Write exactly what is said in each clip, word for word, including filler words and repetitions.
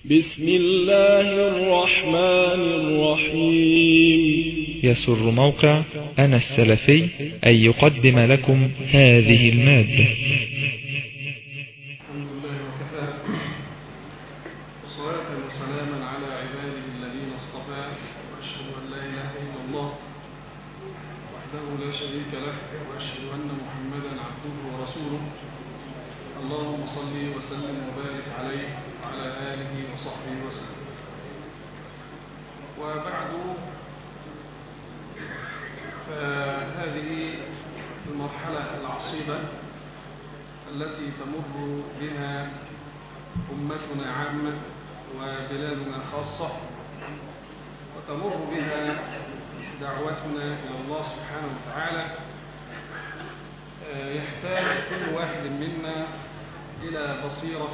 بسم الله الرحمن الرحيم. يسر موقع أنا السلفي أن يقدم لكم هذه المادة. الحمد لله وكفى، وصلاة وسلاما على عباده الذين اصطفى، وأشهد أن لا إله إلا الله وحده لا شريك له، وأشهد أن محمدا عبده ورسوله. اللهم صل وسلم وبارك عليه وعلى آله وصحبه وسلم. وبعد، فهذه المرحلة العصيبة التي تمر بها أمتنا عامة وبلادنا خاصة، وتمر بها دعوتنا إلى الله سبحانه وتعالى، يحتاج كل واحد منا إلى بصيرة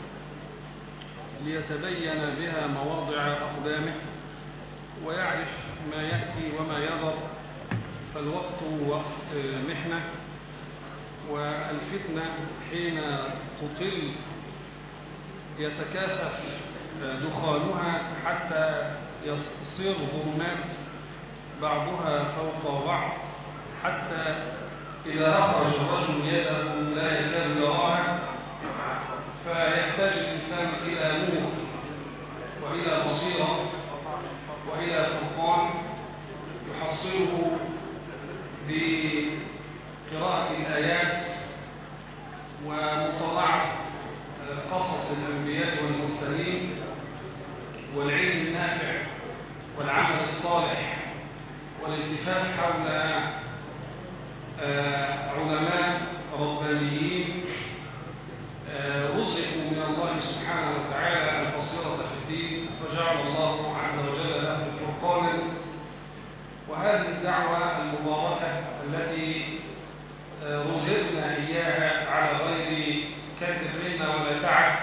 ليتبين بها مواضع أقدامه ويعرف ما يأتي وما يذر. فالوقت وقت محنة، والفتنة حين تطل يتكاثف دخانها حتى يصير ظلمات بعضها فوق بعض، حتى إذا أخرج الرجل يده لا يكاد يراها. فيحتاج الإنسان إلى نور وإلى بصيرة وإلى فرقان يحصله بقراءة الآيات ومطالعة قصص الأنبياء والمرسلين والعلم النافع والعمل الصالح والالتفاف حول علماء ربانيين رزقوا من الله سبحانه وتعالى البصيرة في الدين، فجعل الله عز وجل لهم فرقانا. وهذه الدعوة المباركة التي رزقنا إياها على غير كد منا ولا تعب،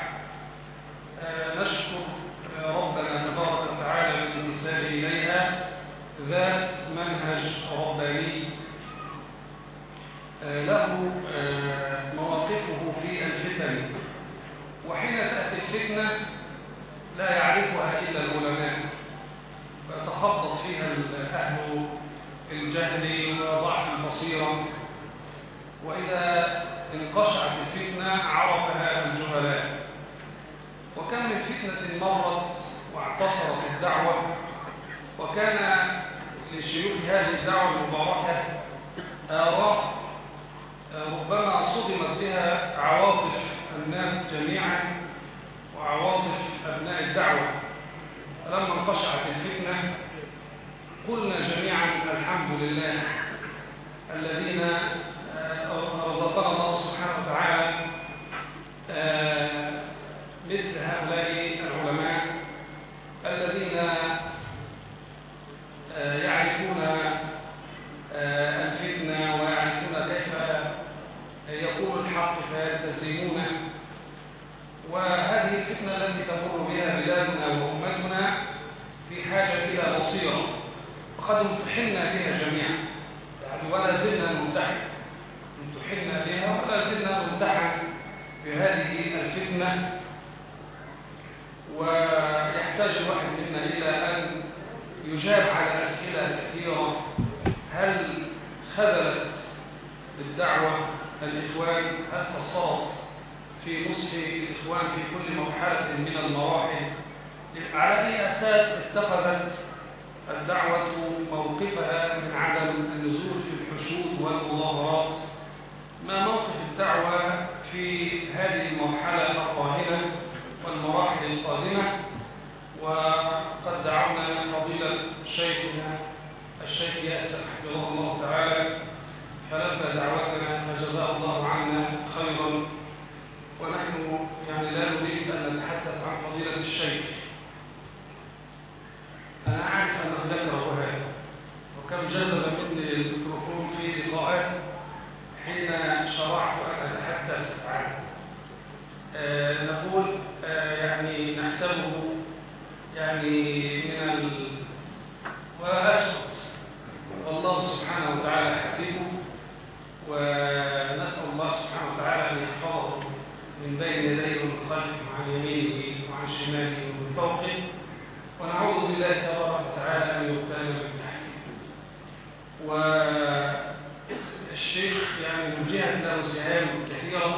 نشكر ربنا تبارك وتعالى بالانتساب إليها، ذات منهج رباني له مواقفه في الفتن. وحين تأتي الفتنة لا يعرفها إلا العلماء، فتخبط فيها أهل الجهل وضعف البصيرة، وإذا انقشعت الفتنة عرفها الجهلاء. وكم من فتنة مرت واعتصرت الدعوة، وكان لشيوخ هذه الدعوة المباركة آراء ربما صدمت بها عواطف الناس جميعا وعواطف أبناء الدعوة. فلما انقشعت الفتنة قلنا جميعا الحمد لله الذين رزقنا الله سبحانه وتعالى مثل هؤلاء العلماء الذين يعرفون الفتنة ويعرفون كيف يقول الحق فيلتزمونه. وهذه الفتنة التي تمر بها بلادنا وأمتنا في حاجة إلى بصيرة، وقد امتحنا بها جميعا، يعني ولا زلنا نمتحن امتحنا بها ولا زلنا نمتحن بهذه الفتنة. ويحتاج الواحد منا إلى أن يجاب على أسئلة كثيرة. هل خذلت الدعوة الإخوان؟ هل قصرت في نصح الإخوان في كل مرحلة من المراحل؟ على أي أساس اتخذت الدعوة موقفها من عدم النزول في الحشود والمظاهرات؟ ما موقف الدعوة في هذه المرحلة القادمة والمراحل القادمة؟ وقد دعونا فضيلة شيخنا الشيخ ياسر حفظه الله تعالى فلبى دعوتنا فجزاه الله عنا خيرا. ونحن يعني لا نريد أن نتحدث عن فضيلة الشيخ، أنا أعرف أنه ذكره هذا، وكم جذب مني الميكروفون في لقاءات حين شرعت أن أتحدث عنه. آه نقول آه يعني نحسبه يعني من ال... وأسكت، والله سبحانه وتعالى حسيبه، ونسأل الله سبحانه وتعالى أن يحفظه من بين يديه ومن خلفه وعن يمينه وعن شماله من فوقه، ونعوذ بالله تبارك وتعالى أن يغتال من تحته. والشيخ يعني وجهت له سهام كثيرة،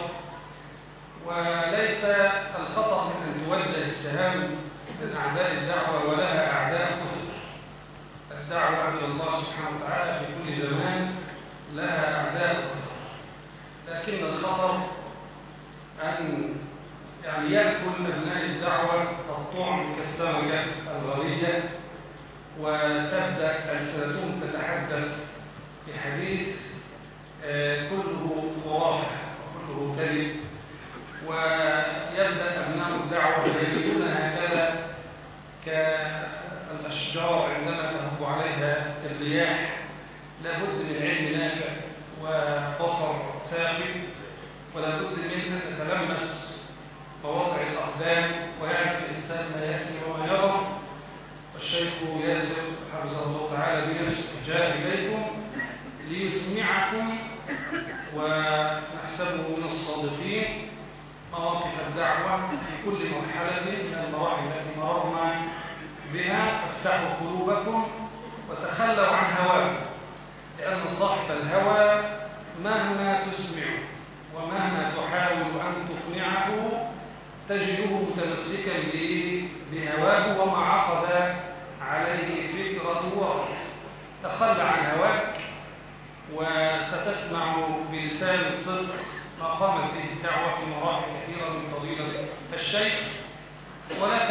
وليس الخطأ من أن توجه السهام من أعداء الدعوة، ولها أعداء كثر. الدعوة إلى الله سبحانه وتعالى في كل زمان لها أعداء كثر، لكن الخطر أن يعني يأكل أبناء الدعوة الطعم كالسمكة الغرية، وتبدأ ألسنتهم تتحدث بحديث كله خرافة وكله كذب، ويبدأ أبناء الدعوة يجدون هكذا كالأشجار عندما تهب عليها الرياح، لابد من علم نافع وبصر ثاقب، ولابد من أن نتلمس مواضع الأقدام ويعرف الإنسان ما يأتي وما يرى. والشيخ ياسر حفظه الله تعالى بنفسه جاء إليكم ليسمعكم ونحسبه من الصادقين مواقف الدعوة في كل مرحلة من المراحل التي مررنا بها. فافتحوا قلوبكم وتخلوا عن هواكم، لأن صاحب الهوى مهما تسمع ومهما تحاول أن تقنعه تجده متمسكا بهواه وما عقد عليه فكرة ورأيه. تخلى عن هواك وستسمع بلسان الصدق ما قامت به الدعوة في مراحل كثيرة من فضيلة الشيخ، ولك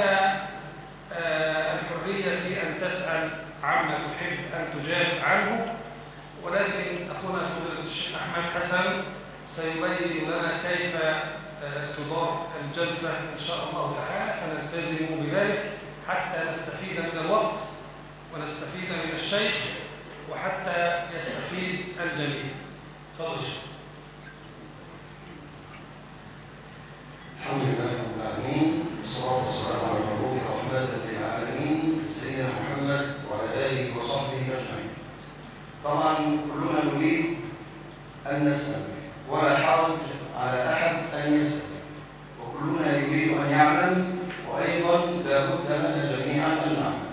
الحرية في أن تسأل عما تحب أن تجاب عنه، ولكن أخونا فضيلة الشيخ أحمد حسن سيبين لنا كيف تدار الجلسة إن شاء الله تعالى، فنلتزم بذلك حتى نستفيد من الوقت ونستفيد من الشيخ وحتى يستفيد الجميع. تفضل. الحمد لله رب العالمين، والصلاة والسلام على المبعوث رحمة للعالمين سيدنا محمد وعلى آله وصحبه أجمعين. طبعا كلنا نريد أن نسأل، ولا حرج على أحد أن يسأل، وكلنا يريد أن يعلم، وأيضا لابد لنا جميعا أن نعلم.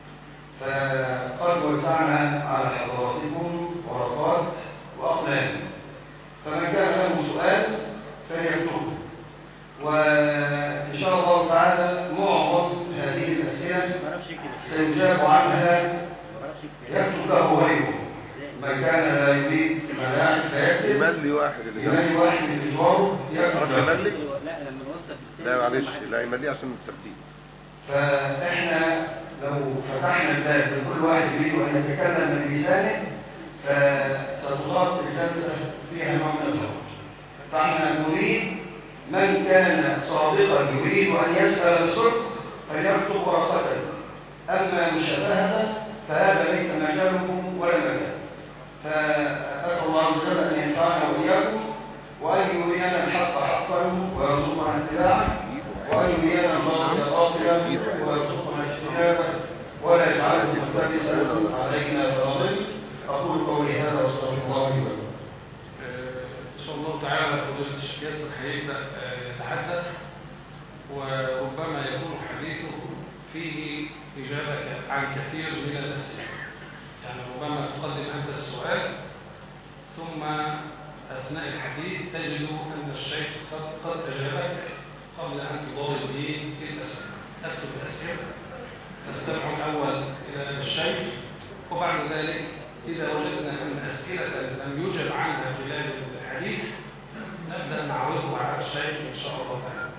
فقد وزعنا على حضراتكم ورقات وأقلام، فمن كان له سؤال فليكتبه، وإن شاء الله تعالى معظم هذه الأسئلة سيجاب عنها يكتب له غيره. من كان لا يريد ملاعب فيكتب يملي واحد اللي يملي واحد اللي جواره يكتب. يملي؟ لا معلش، لا يملي عشان الترتيب. فإحنا لو فتحنا الباب لكل واحد يريد أن يتكلم بلسانه فستضاد الجلسة فيها نوع من الحرج. فإحنا نريد من كان صادقا يريد أن يسأل بصدق فليكتب ورقته، أما مشابهة فهذا ليس مجالكم ولا مكان. فأسأل الله عز وجل أن ينفعنا وإياكم، وأن يرينا الحق حقا ويرزقنا اتباعه، وأن يرينا الباطل باطلا ويرزقنا اجتنابه، ولا يجعله ملتبسا علينا فنضل. أقول قولي هذا واستغفر الله لي ولكم. إن شاء الله تعالى فضيلة الشيخ ياسر هيبدأ يتحدث، وربما يكون حديثه فيه إجابة عن كثير من الأسئلة. يعني ربما تقدم أنت السؤال ثم أثناء الحديث تجد أن الشيخ قد, قد أجابك قبل أن تضارب به في الأسئلة. أكتب الأسئلة، تستمع الأول إلى الشيخ، وبعد ذلك إذا وجدنا أن أسئلة لم يجب عنها خلال الحديث نبدأ نعرضه على الشيخ إن شاء الله تعالى.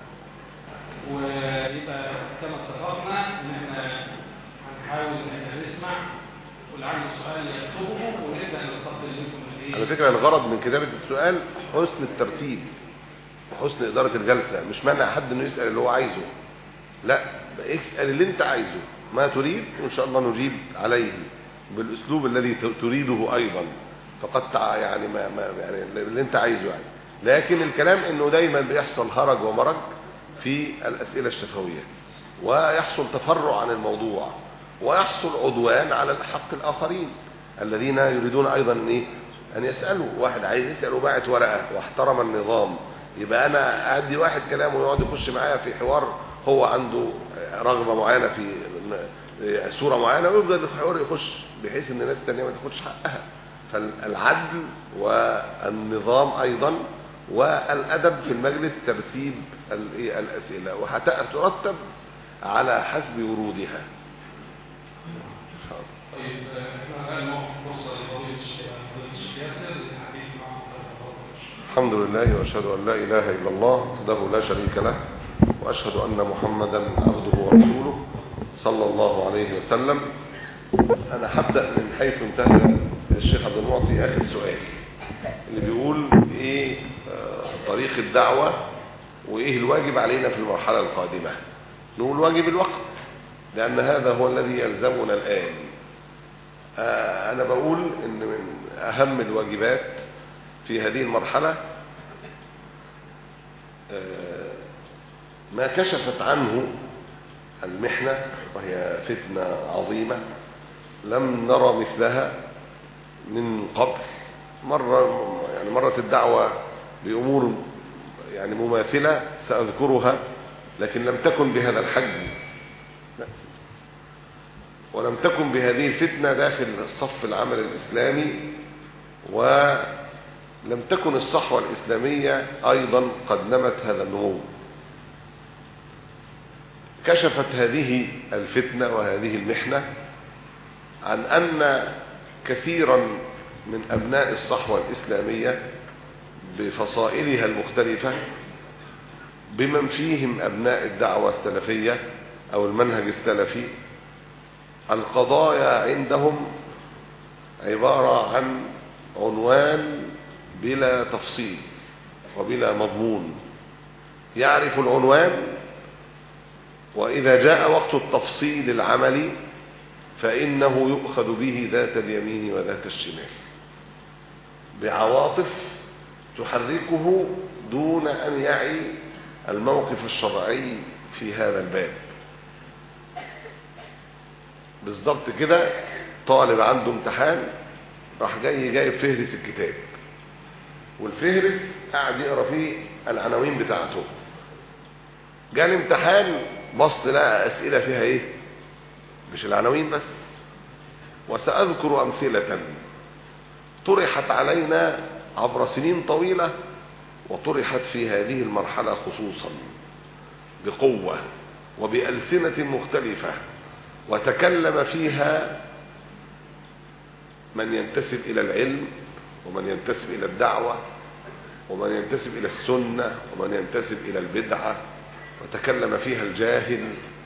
ويبقى كما اتفقنا إن احنا هنحاول إن احنا نسمع ولعل السؤال يكتبه ونبدأ نستقبل منكم الايه. على فكرة الغرض من كتابة السؤال حسن الترتيب وحسن إدارة الجلسة، مش مانع حد إنه يسأل اللي هو عايزه، لا اسأل اللي أنت عايزه ما تريد وإن شاء الله نجيب عليه بالأسلوب الذي تريده أيضا، فقد يعني ما ما يعني اللي أنت عايزه يعني. لكن الكلام إنه دايما بيحصل هرج ومرج في الأسئلة الشفوية، ويحصل تفرع عن الموضوع، ويحصل عدوان على الحق الآخرين الذين يريدون أيضا إيه أن يسألوا. واحد عايز يسأل وباعت ورقة واحترم النظام، يبقى أنا أدي واحد كلامه ويقعد يخش معايا في حوار هو عنده رغبة معينة في صورة معينة ويفضل يحاول يخش بحيث ان الناس التانية ما تاخدش حقها. فالعدل والنظام ايضا والادب في المجلس ترتيب الاسئلة وهترتب على حسب ورودها. طيب احنا الان موقف فرصه لفضيله الشيخ ياسر للحديث معه. الحمد لله واشهد ان لا اله الا الله وحده لا شريك له واشهد ان محمدا عبده ورسوله صلى الله عليه وسلم. انا هبدا من حيث انتهى الشيخ عبد المعطي اخر سؤال اللي بيقول ايه طريق الدعوه وايه الواجب علينا في المرحله القادمه. نقول واجب الوقت لان هذا هو الذي يلزمنا الان. انا بقول ان من اهم الواجبات في هذه المرحله ما كشفت عنه المحنه وهي فتنه عظيمه لم نرى مثلها من قبل. مره يعني مرت الدعوه بامور يعني مماثله ساذكرها لكن لم تكن بهذا الحجم ولم تكن بهذه الفتنة داخل الصف العمل الإسلامي ولم تكن الصحوة الإسلامية أيضا قد نمت هذا النمو. كشفت هذه الفتنة وهذه المحنة عن أن كثيرا من أبناء الصحوة الإسلامية بفصائلها المختلفة بمن فيهم أبناء الدعوة السلفية أو المنهج السلفي القضايا عندهم عبارة عن عنوان بلا تفصيل وبلا مضمون. يعرف العنوان وإذا جاء وقت التفصيل العملي فإنه يؤخذ به ذات اليمين وذات الشمال بعواطف تحركه دون أن يعي الموقف الشرعي في هذا الباب. بالضبط كده طالب عنده امتحان راح جاي جايب فهرس الكتاب والفهرس قاعد يقرا فيه العناوين بتاعته. جاء الامتحان بص لقى اسئله فيها ايه؟ مش العناوين بس. وساذكر امثله طرحت علينا عبر سنين طويله وطرحت في هذه المرحله خصوصا بقوه وبألسنة مختلفه وتكلم فيها من ينتسب إلى العلم ومن ينتسب إلى الدعوة ومن ينتسب إلى السنة ومن ينتسب إلى البدعة وتكلم فيها الجاهل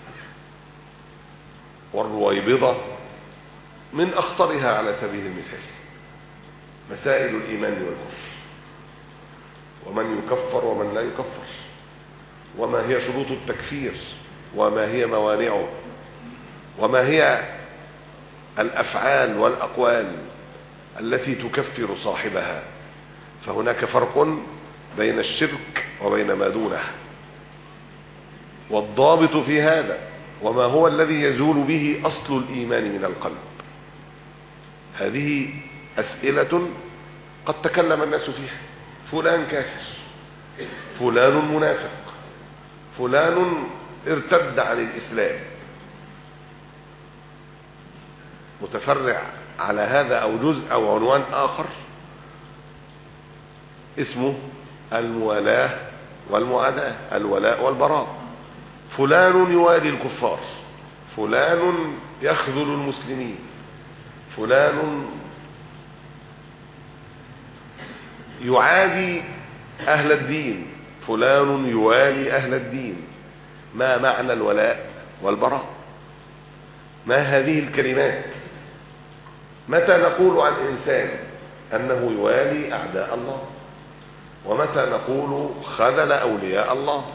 والرويبضة. من أخطرها على سبيل المثال مسائل الإيمان والكفر ومن يكفر ومن لا يكفر وما هي شروط التكفير وما هي موانعه وما هي الأفعال والأقوال التي تكفر صاحبها. فهناك فرق بين الشرك وبين ما دونه والضابط في هذا وما هو الذي يزول به أصل الإيمان من القلب. هذه أسئلة قد تكلم الناس فيها. فلان كافر، فلان منافق، فلان ارتد عن الإسلام. متفرع على هذا أو جزء أو عنوان آخر اسمه الموالاة والمعاداة، الولاء والبراء. فلان يوالي الكفار، فلان يخذل المسلمين، فلان يعادي أهل الدين، فلان يوالي أهل الدين. ما معنى الولاء والبراء؟ ما هذه الكلمات؟ متى نقول عن إنسان أنه يوالي أعداء الله؟ ومتى نقول خذل أولياء الله؟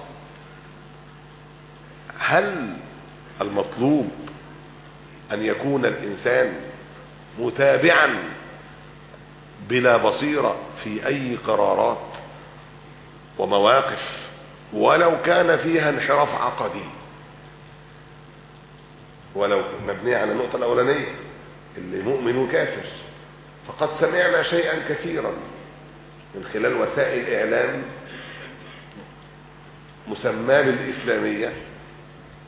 هل المطلوب أن يكون الإنسان متابعا بلا بصيرة في أي قرارات ومواقف ولو كان فيها انحراف عقدي، ولو مبني على النقطة الأولانية اللي مؤمن وكافر؟ فقد سمعنا شيئا كثيرا من خلال وسائل إعلام مسماه بالإسلامية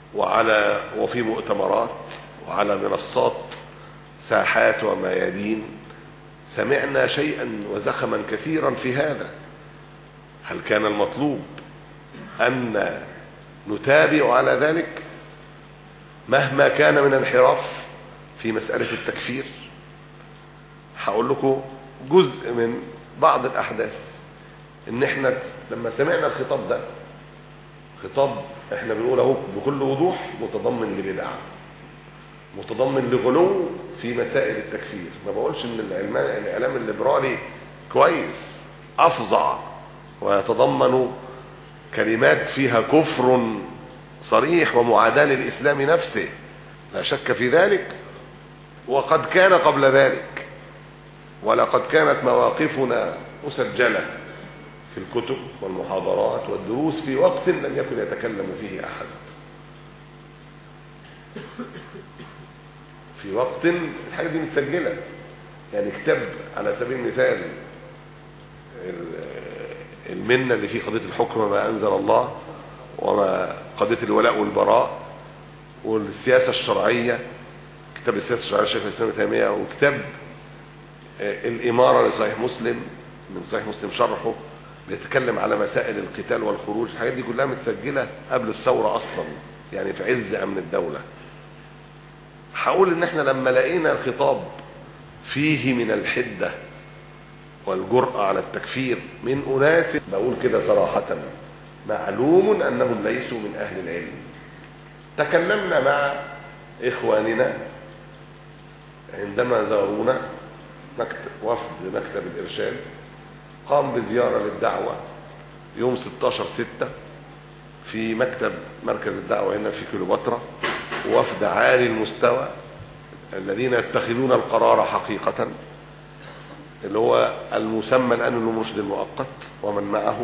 وعلى وفي مؤتمرات وعلى منصات ساحات وميادين سمعنا شيئا وزخما كثيرا في هذا. هل كان المطلوب أن نتابع على ذلك مهما كان من انحراف في مسألة التكفير؟ هقول لكم جزء من بعض الأحداث. إن احنا لما سمعنا الخطاب ده، خطاب احنا بنقوله بكل وضوح متضمن لبدع، متضمن لغلو في مسائل التكفير. ما بقولش ان الاعلام الليبرالي كويس، افظع ويتضمن كلمات فيها كفر صريح ومعاداة للإسلام نفسه، لا شك في ذلك، وقد كان قبل ذلك، ولقد كانت مواقفنا مسجلة في الكتب والمحاضرات والدروس في وقت لم يكن يتكلم فيه أحد، في وقت الحاجة دي متسجلة. يعني كتاب على سبيل المثال المنة اللي فيه قضية الحكم ما أنزل الله، وما قضية الولاء والبراء، والسياسة الشرعية، كتاب السياسة الشرعية الشيخ الإسلام ابن تيمية، وكتاب الإمارة لصحيح مسلم من صحيح مسلم شرحه بيتكلم على مسائل القتال والخروج. الحاجات دي كلها متسجلة قبل الثورة أصلا، يعني في عز أمن الدولة. هقول إن احنا لما لقينا الخطاب فيه من الحدة والجرأة على التكفير من أناس، بقول كده صراحة، معلوم أنهم ليسوا من أهل العلم. تكلمنا مع إخواننا عندما زارونا مكتب وفد مكتب الإرشاد، قام بزيارة للدعوة يوم ستاشر ستة في مكتب مركز الدعوة هنا في كيلوباترا، وفد عالي المستوى الذين يتخذون القرار حقيقة، اللي هو المسمى الآن المرشد المؤقت ومن معه.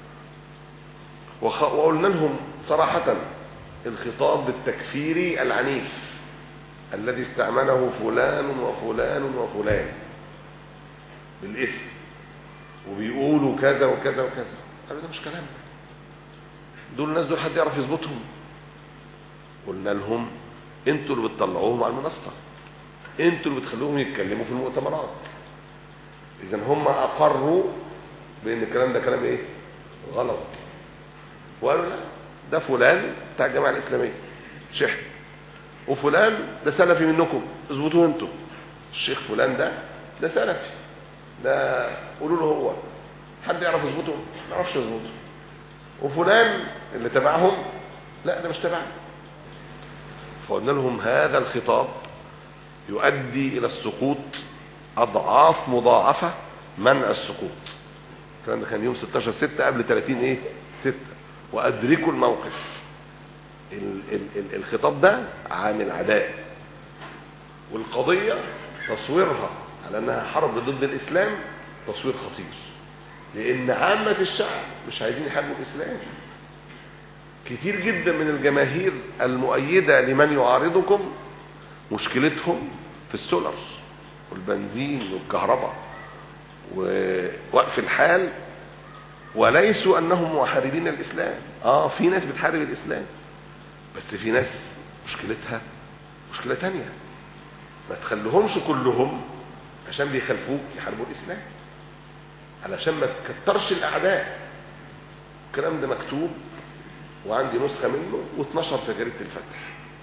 وقلنا لهم صراحة الخطاب التكفيري العنيف الذي استعمله فلان وفلان وفلان بالاسم وبيقولوا كذا وكذا وكذا، قالوا ده مش كلام، دول الناس دول حد يعرف يظبطهم؟ قلنا لهم انتوا اللي بتطلعوهم على المنصة، انتوا اللي بتخلوهم يتكلموا في المؤتمرات. اذا هم اقروا بان الكلام ده كلام ايه؟ غلط. وقالوا لا، ده فلان بتاع الجماعة الإسلامية شيخ، وفلان ده سلفي منكم، اظبطوه انتوا. الشيخ فلان ده ده سلفي، ده قولوا له هو، حد يعرف يظبطه؟ ما يعرفش يظبطه. وفلان اللي تبعهم لا، ده مش تبعنا. فقلنا لهم هذا الخطاب يؤدي إلى السقوط أضعاف مضاعفة منع السقوط. الكلام ده كان يوم ستاشر ستة قبل ثلاثين ايه ستة. وأدركوا الموقف. ال ال ال الخطاب ده عامل عداء، والقضية تصويرها على أنها حرب ضد الإسلام تصوير خطير، لأن عامة الشعب مش عايزين يحاربوا الإسلام. كتير جدا من الجماهير المؤيدة لمن يعارضكم مشكلتهم في السولر والبنزين والكهرباء ووقف الحال، وليسوا أنهم محاربين الإسلام. آه في ناس بتحارب الإسلام، بس في ناس مشكلتها مشكلة تانية. ما تخليهمش كلهم عشان بيخالفوك يحاربوا الإسلام، علشان ما تكترش الأعداء. الكلام ده مكتوب وعندي نسخة منه واتنشر في جريدة الفتح.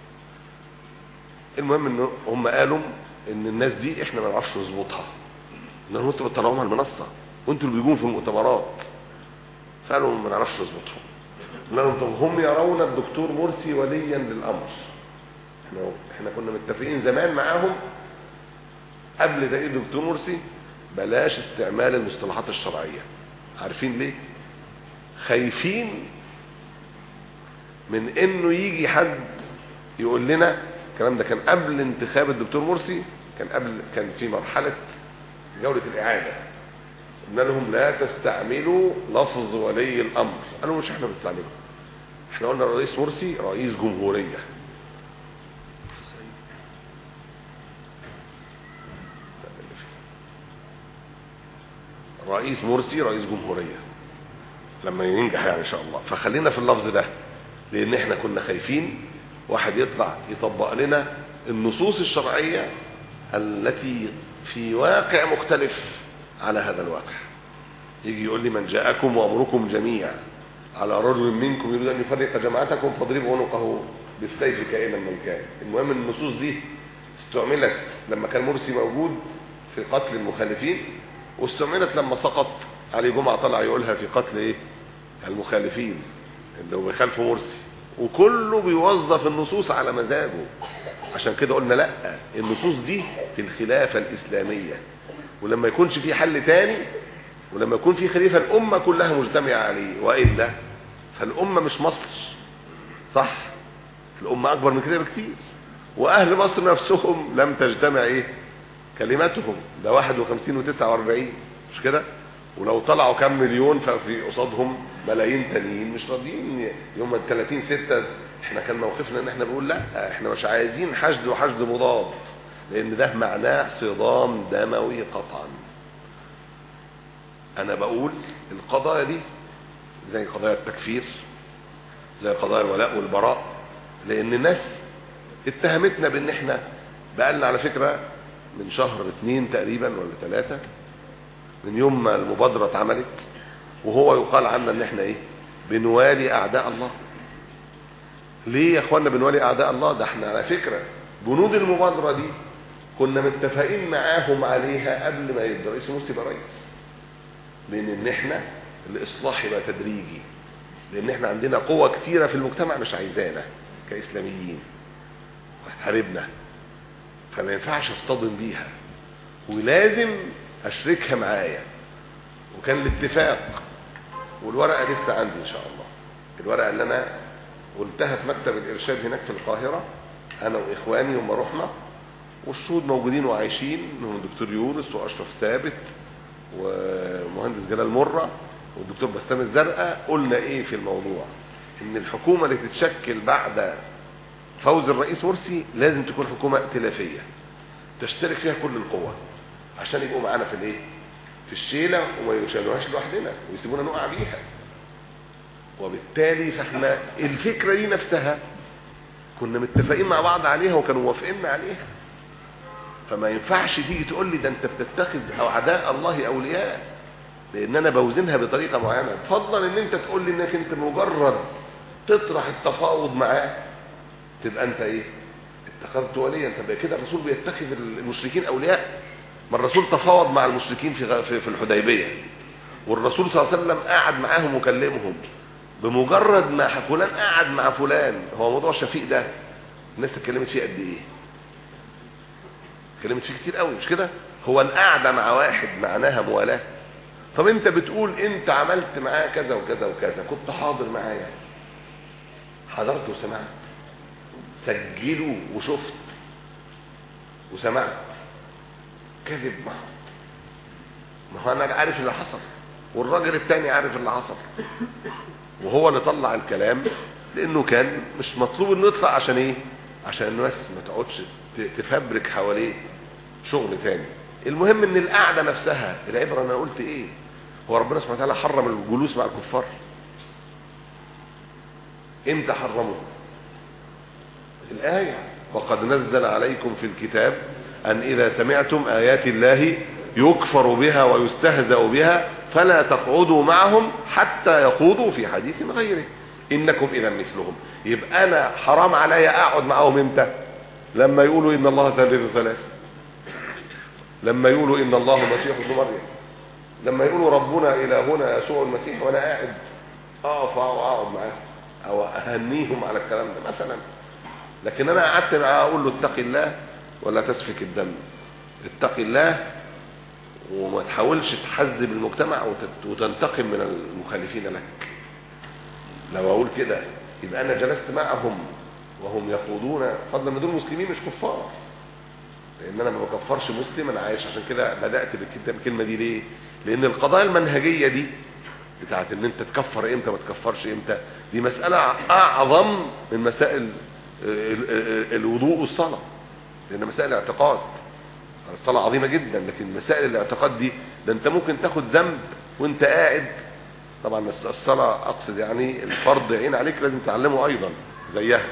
المهم ان هم قالوا ان الناس دي احنا ما نعرفش نظبطها، ان انتوا بتطلعوهم على المنصة وانتوا اللي بيجون في المؤتمرات. فقالوا ما نعرفش نظبطهم. قلنا لهم طب هم يرون الدكتور مرسي وليا للامر. احنا احنا كنا متفقين زمان معاهم قبل تأييد الدكتور مرسي بلاش استعمال المصطلحات الشرعية. عارفين ليه؟ خايفين من انه يجي حد يقول لنا الكلام ده. كان قبل انتخاب الدكتور مرسي، كان قبل كان في مرحلة جولة الإعادة، قلنا لهم لا تستعملوا لفظ ولي الأمر. قالوا مش احنا بنستعمله، احنا قلنا الرئيس مرسي رئيس جمهورية. رئيس مرسي رئيس جمهورية لما ينجح يعني ان شاء الله. فخلينا في اللفظ ده، لان احنا كنا خايفين واحد يطلع يطبق لنا النصوص الشرعية التي في واقع مختلف على هذا الواقع. يجي يقول لي من جاءكم وأمركم جميع على رجل منكم يريد أن يفرق جماعتكم فاضربوا عنقه بالسيف كائنا من كان. المهم النصوص دي استعملت لما كان مرسي موجود في قتل المخالفين، واستعملت لما سقط علي جمعة طلع يقولها في قتل ايه المخالفين اللي هو بيخالفوا مرسي، وكله بيوظف النصوص على مزاجه. عشان كده قلنا لا، النصوص دي في الخلافة الإسلامية، ولما يكونش في حل تاني، ولما يكون في خليفة الأمة كلها مجتمعة عليه، وإلا فالأمة مش مصر صح، الأمة أكبر من كده بكتير، وأهل مصر نفسهم لم تجتمع إيه كلماتهم، ده واحد وخمسين وتسعة واربعين مش كده، ولو طلعوا كم مليون ففي قصادهم ملايين تانيين مش راضيين. يوم الثلاثين ستة احنا كان موقفنا ان احنا بنقول لا، احنا مش عايزين حشد وحشد مضاد، لان ده معناه صدام دموي قطعا. انا بقول القضايا دي زي قضايا التكفير، زي قضايا الولاء والبراء، لان الناس اتهمتنا بان احنا بقالنا على فكرة من شهر اتنين تقريبا ولا ثلاثة من يوم ما المبادرة اتعملت، وهو يقال عنا ان احنا ايه بنوالي اعداء الله. ليه يا اخوانا بنوالي اعداء الله؟ ده احنا على فكرة بنود المبادرة دي كنا متفقين معاهم عليها قبل ما يبقى رئيس مرسي يبقى رئيس، لان ان احنا الاصلاح يبقى تدريجي، لان احنا عندنا قوة كتيرة في المجتمع مش عايزانا كاسلاميين وهتحاربنا، فما ينفعش اصطدم بيها ولازم اشركها معايا. وكان الاتفاق، والورقة لسه عندي ان شاء الله، الورقة اللي انا قلتها في مكتب الارشاد هناك في القاهرة انا واخواني يوم ما رحنا، والشهود موجودين وعايشين، منهم الدكتور يونس واشرف ثابت ومهندس جلال مرة والدكتور بستان الزرقاء. قلنا ايه في الموضوع؟ ان الحكومة اللي تتشكل بعد فوز الرئيس مرسي لازم تكون حكومة ائتلافية تشترك فيها كل القوى، عشان يبقوا معانا في الايه في الشيلة وما يشيلوهاش لوحدنا ويسيبونا نقع بيها. وبالتالي فاحنا الفكرة دي نفسها كنا متفقين مع بعض عليها وكانوا موافقين عليها، فما ينفعش تيجي تقول لي ده انت بتتخذ اعداء الله اولياء، لان انا بوزنها بطريقة معينة. فضلا ان انت تقول لي انك انت مجرد تطرح التفاوض معاه تبقى انت ايه اتخذت وليا، انت بقى كده الرسول بيتخذ المشركين اولياء. ما الرسول تفاوض مع المشركين في في الحديبية، والرسول صلى الله عليه وسلم قعد معاهم وكلمهم. بمجرد ما فلان قعد مع فلان، هو موضوع الشفيق ده الناس اتكلمت فيه قد ايه؟ اتكلمت فيه كتير قوي مش كده؟ هو القعده مع واحد معناها موالاه. طب انت بتقول انت عملت معاه كذا وكذا وكذا، كنت حاضر معايا، حضرت وسمعت، سجلوا وشفت وسمعت، كذب معه. ما هو انا عارف اللي حصل والراجل التاني عارف اللي حصل، وهو اللي طلع الكلام، لانه كان مش مطلوب انه يطلع عشان ايه؟ عشان الناس ما تقعدش تفبرك حواليه شغل تاني. المهم ان القعده نفسها العبره. انا قلت ايه؟ هو ربنا سبحانه وتعالى حرم الجلوس مع الكفار؟ امتى حرمه؟ الايه وقد نزل عليكم في الكتاب ان اذا سمعتم ايات الله يكفر بها ويستهزأ بها فلا تقعدوا معهم حتى يخوضوا في حديث غيره انكم اذا مثلهم. يبقى انا حرام عليا اقعد معهم امتى؟ لما يقولوا ان الله ثالث ثلاثة، لما يقولوا ان الله مسيح ابن مريم، لما يقولوا ربنا الهنا يسوع المسيح، وانا قاعد اقف واقعد معاهم او اهنيهم على الكلام ده مثلا. لكن انا قعدت معاه اقول له اتق الله ولا تسفك الدم، اتق الله وما تحاولش تحزب المجتمع وتنتقم من المخالفين لك. لو اقول كده يبقى انا جلست معهم وهم يخوضون، فضلا ان دول مسلمين مش كفار، لان انا ما بكفرش مسلم، انا عايش. عشان كده بدات بالكلمه دي. ليه؟ لان القضايا المنهجيه دي بتاعت ان انت تكفر امتى ما تكفرش امتى، دي مساله اعظم من مسائل الوضوء والصلاه، لان مسائل اعتقاد. الصلاه عظيمه جدا، لكن مسائل الاعتقاد دي ده انت ممكن تاخد ذنب وانت قاعد. طبعا الصلاه اقصد يعني الفرض عين عليك لازم تعلمه ايضا زيها،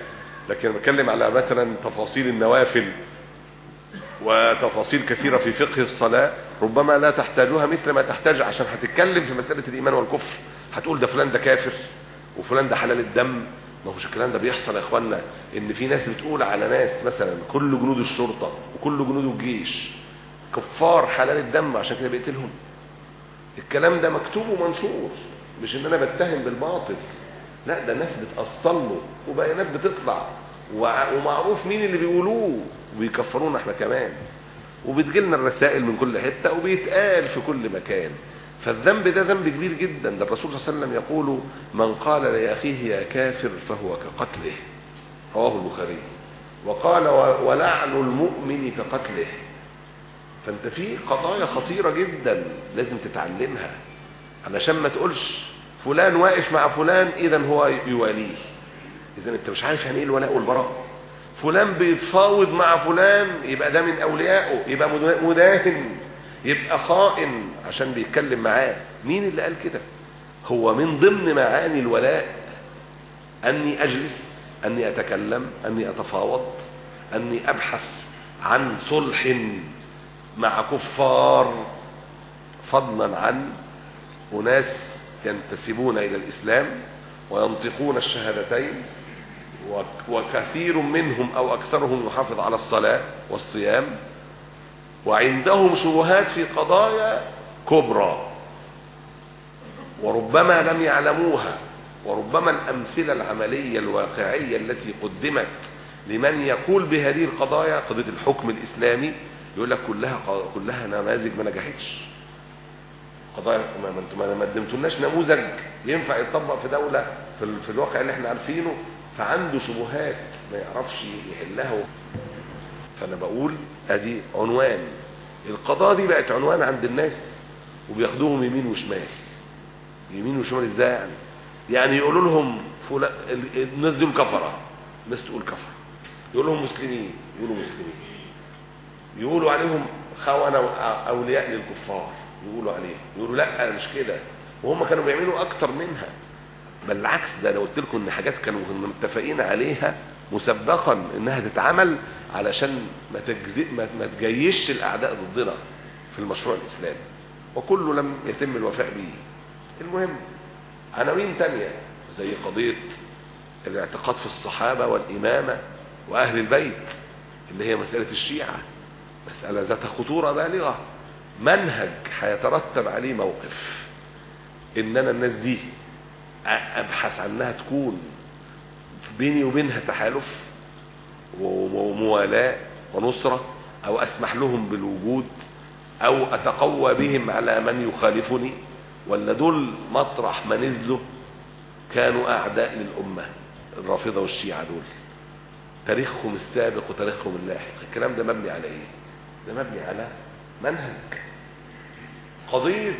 لكن بتكلم على مثلا تفاصيل النوافل وتفاصيل كثيرة في فقه الصلاة ربما لا تحتاجها مثل ما تحتاج عشان هتتكلم في مسألة الإيمان والكفر. هتقول ده فلان ده كافر وفلان ده حلال الدم. ما هوش الكلام ده بيحصل يا اخوانا، ان في ناس بتقول على ناس مثلا كل جنود الشرطة وكل جنود الجيش كفار حلال الدم عشان كده بيقتلهم. الكلام ده مكتوب ومنشور، مش ان انا بتهم بالباطل، لا ده ناس بتأصل له وبيانات بتطلع ومعروف مين اللي بيقولوه وبيكفرونا احنا كمان، وبتجيلنا الرسائل من كل حتة وبيتقال في كل مكان. فالذنب ده ذنب كبير جدا. ده الرسول صلى الله عليه وسلم يقول من قال لأخيه يا كافر فهو كقتله، رواه البخاري. وقال ولعن المؤمن كقتله. فانت في قضايا خطيرة جدا لازم تتعلمها علشان ما تقولش فلان واقف مع فلان اذا هو يواليه. اذا انت مش عارف يعني ايه الولاء والبراء. فلان بيتفاوض مع فلان يبقى ده من اوليائه، يبقى مداهن، يبقى خائن عشان بيتكلم معاه. مين اللي قال كده؟ هو من ضمن معاني الولاء اني اجلس، اني اتكلم، اني اتفاوض، اني ابحث عن صلح مع كفار، فضلا عن اناس ينتسبون الى الاسلام وينطقون الشهادتين وكثير منهم او اكثرهم يحافظ على الصلاة والصيام وعندهم شبهات في قضايا كبرى وربما لم يعلموها. وربما الامثلة العملية الواقعية التي قدمت لمن يقول بهذه القضايا، قضية الحكم الاسلامي، يقول لك كلها كلها نماذج ما نجحتش. قضايا ما انتم ما قدمتولناش نموذج ينفع يتطبق في دولة في, في الواقع اللي احنا عارفينه، فعنده شبهات ما يعرفش يحلها. فانا بقول ادي عنوان القضاء دي، بقت عنوان عند الناس وبياخدوهم يمين وشمال. يمين وشمال ازاي يعني؟ يعني يقولوا لهم فلان الناس دول كفره، الناس تقول كفره. يقولوا لهم مسلمين، يقولوا مسلمين. يقولوا عليهم خونه اولياء للكفار، يقولوا عليهم. يقولوا لا مش كده، وهم كانوا بيعملوا اكتر منها. بل العكس، ده لو قلت لكم ان حاجات كانوا متفقين عليها مسبقا انها تتعمل علشان ما تجزئ ما تجيش الاعداء ضدنا في المشروع الاسلامي، وكله لم يتم الوفاء به. المهم عناوين تانية زي قضية الاعتقاد في الصحابة والامامة واهل البيت اللي هي مسألة الشيعة، مسألة ذات خطورة بالغة. منهج هيترتب عليه موقف ان انا الناس دي ابحث عنها تكون بيني وبينها تحالف وموالاة ونصرة، او اسمح لهم بالوجود، او اتقوى بهم على من يخالفني، ولا دول مطرح ما نزلوا كانوا اعداء للامة. الرافضة والشيعة دول تاريخهم السابق وتاريخهم اللاحق. الكلام ده مبني على ايه؟ ده مبني على منهج. قضية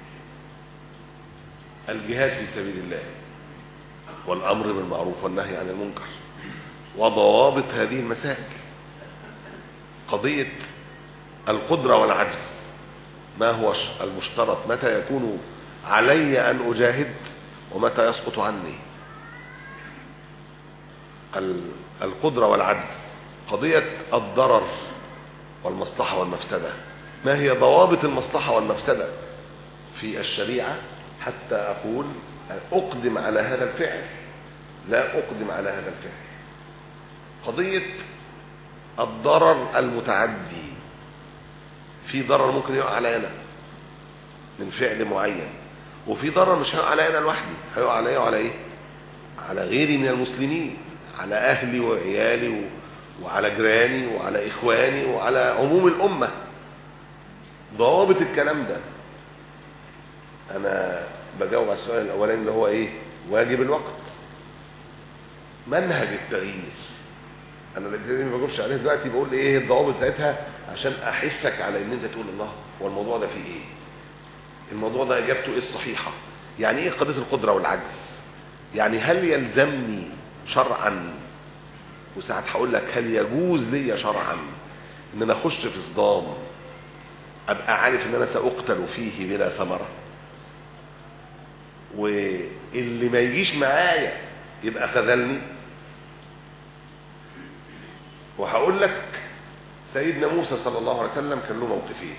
الجهاد في سبيل الله والامر بالمعروف والنهي عن المنكر وضوابط هذه المسائل. قضية القدرة والعجز، ما هو المشترط، متى يكون علي ان اجاهد ومتى يسقط عني. القدرة والعجز. قضية الضرر والمصلحة والمفسدة، ما هي ضوابط المصلحة والمفسدة في الشريعة حتى اقول اقدم على هذا الفعل لا اقدم على هذا الفعل. قضية الضرر المتعدي، في ضرر ممكن يقع علي انا من فعل معين، وفي ضرر مش هيقع علي انا لوحدي، هيقع علي وعلى ايه؟ على غيري من المسلمين، على اهلي وعيالي وعلى جيراني وعلى اخواني وعلى عموم الامة. ضوابط الكلام ده انا بجاوب على السؤال الاولاني اللي هو ايه؟ واجب الوقت. منهج التغيير انا اللي ما بجاوبش عليه دلوقتي، بقول ايه الضوابط بتاعتها عشان احسك على ان انت تقول الله هو الموضوع ده فيه ايه، الموضوع ده اجابته ايه الصحيحة. يعني ايه قضية القدرة والعجز؟ يعني هل يلزمني شرعا، وساعات هقول لك هل يجوز لي شرعا ان انا اخش في صدام ابقى عارف ان انا ساقتل فيه بلا ثمرة، واللي ما يجيش معايا يبقى خذلني؟ وهقول لك سيدنا موسى صلى الله عليه وسلم كان له موقفين،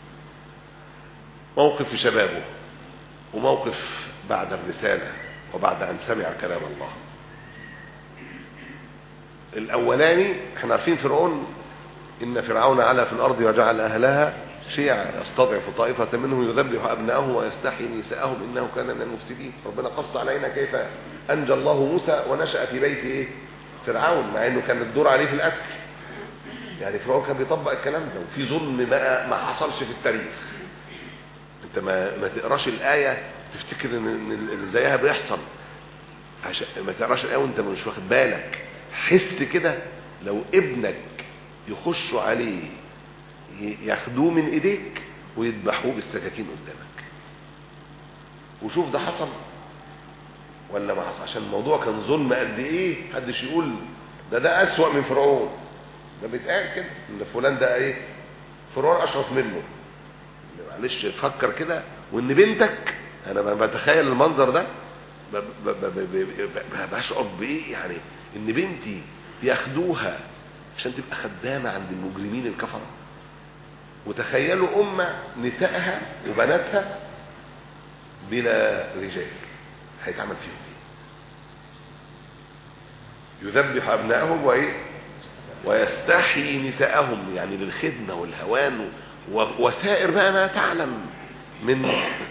موقف في شبابه وموقف بعد الرسالة وبعد أن سمع كلام الله. الأولاني احنا عارفين فرعون، إن فرعون علا في الأرض وجعل أهلها شيعا يستضعف طائفة منهم يذبح أبنائهم ويستحيي نساءهم إنه كان من المفسدين. ربنا قص علينا كيف أنجى الله موسى ونشأ في بيت إيه؟ فرعون، مع إنه كان الدور عليه في الأكل. يعني فرعون كان بيطبق الكلام ده، وفي ظلم بقى ما حصلش في التاريخ. انت ما ما تقراش الايه تفتكر ان اللي زيها بيحصل، عشان ما تقراش الايه وانت مش واخد بالك. حس كده لو ابنك يخشوا عليه ياخدوه من ايديك ويذبحوه بالسكاكين قدامك، وشوف ده حصل ولا ما حصل. عشان الموضوع كان ظلم قد ايه، محدش يقول ده ده اسوأ من فرعون. ده بيتقال كده ان فلان ده ايه، فرعون اشرف منه. معلش فكر كده، وان بنتك، انا بتخيل المنظر ده بشعر بايه، يعني ان بنتي ياخدوها عشان تبقى خدامه عند المجرمين الكفره. وتخيلوا امه نسائها وبناتها بلا رجال، هيتعمل فيهم ايه؟ يذبح ابنائهم وايه ويستحيي نساءهم، يعني للخدمه والهوان وسائر بقى ما تعلم من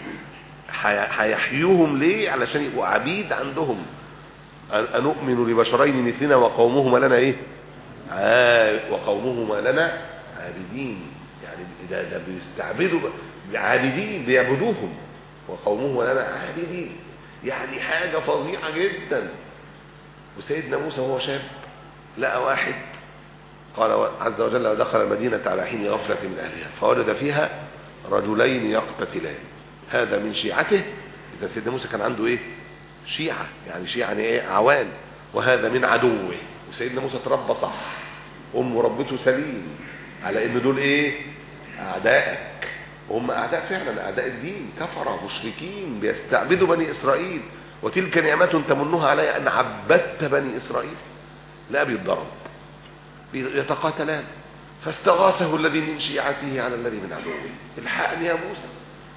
هيحيوهم ليه؟ علشان يبقوا عبيد عندهم. أنؤمن لبشرين مثلنا وقومهما لنا ايه آه وقومهما لنا عابدين. يعني ده, ده بيستعبدوا عابدين، بيعبدوهم. وقومهما لنا عابدين، يعني حاجة فظيعة جدا. وسيدنا موسى وهو شاب لقى واحد، قال عز وجل ودخل المدينة على حين غفلة من أهلها فوجد فيها رجلين يقتتلان، هذا من شيعته. إذا سيدنا موسى كان عنده إيه؟ شيعة، يعني شيعة يعني إيه؟ عوان. وهذا من عدوه. وسيدنا موسى تربى صح، أمه ربته سليم على إن دول إيه؟ أعدائك. وهم أعداء فعلا، أعداء الدين، كفرة مشركين بيستعبدوا بني إسرائيل. وتلك نعمة تمنها علي أن عبدت بني إسرائيل. لا بيتضرب، يتقاتلان. فاستغاثه الذي من شيعته على الذي من عدوه، الحقني يا موسى.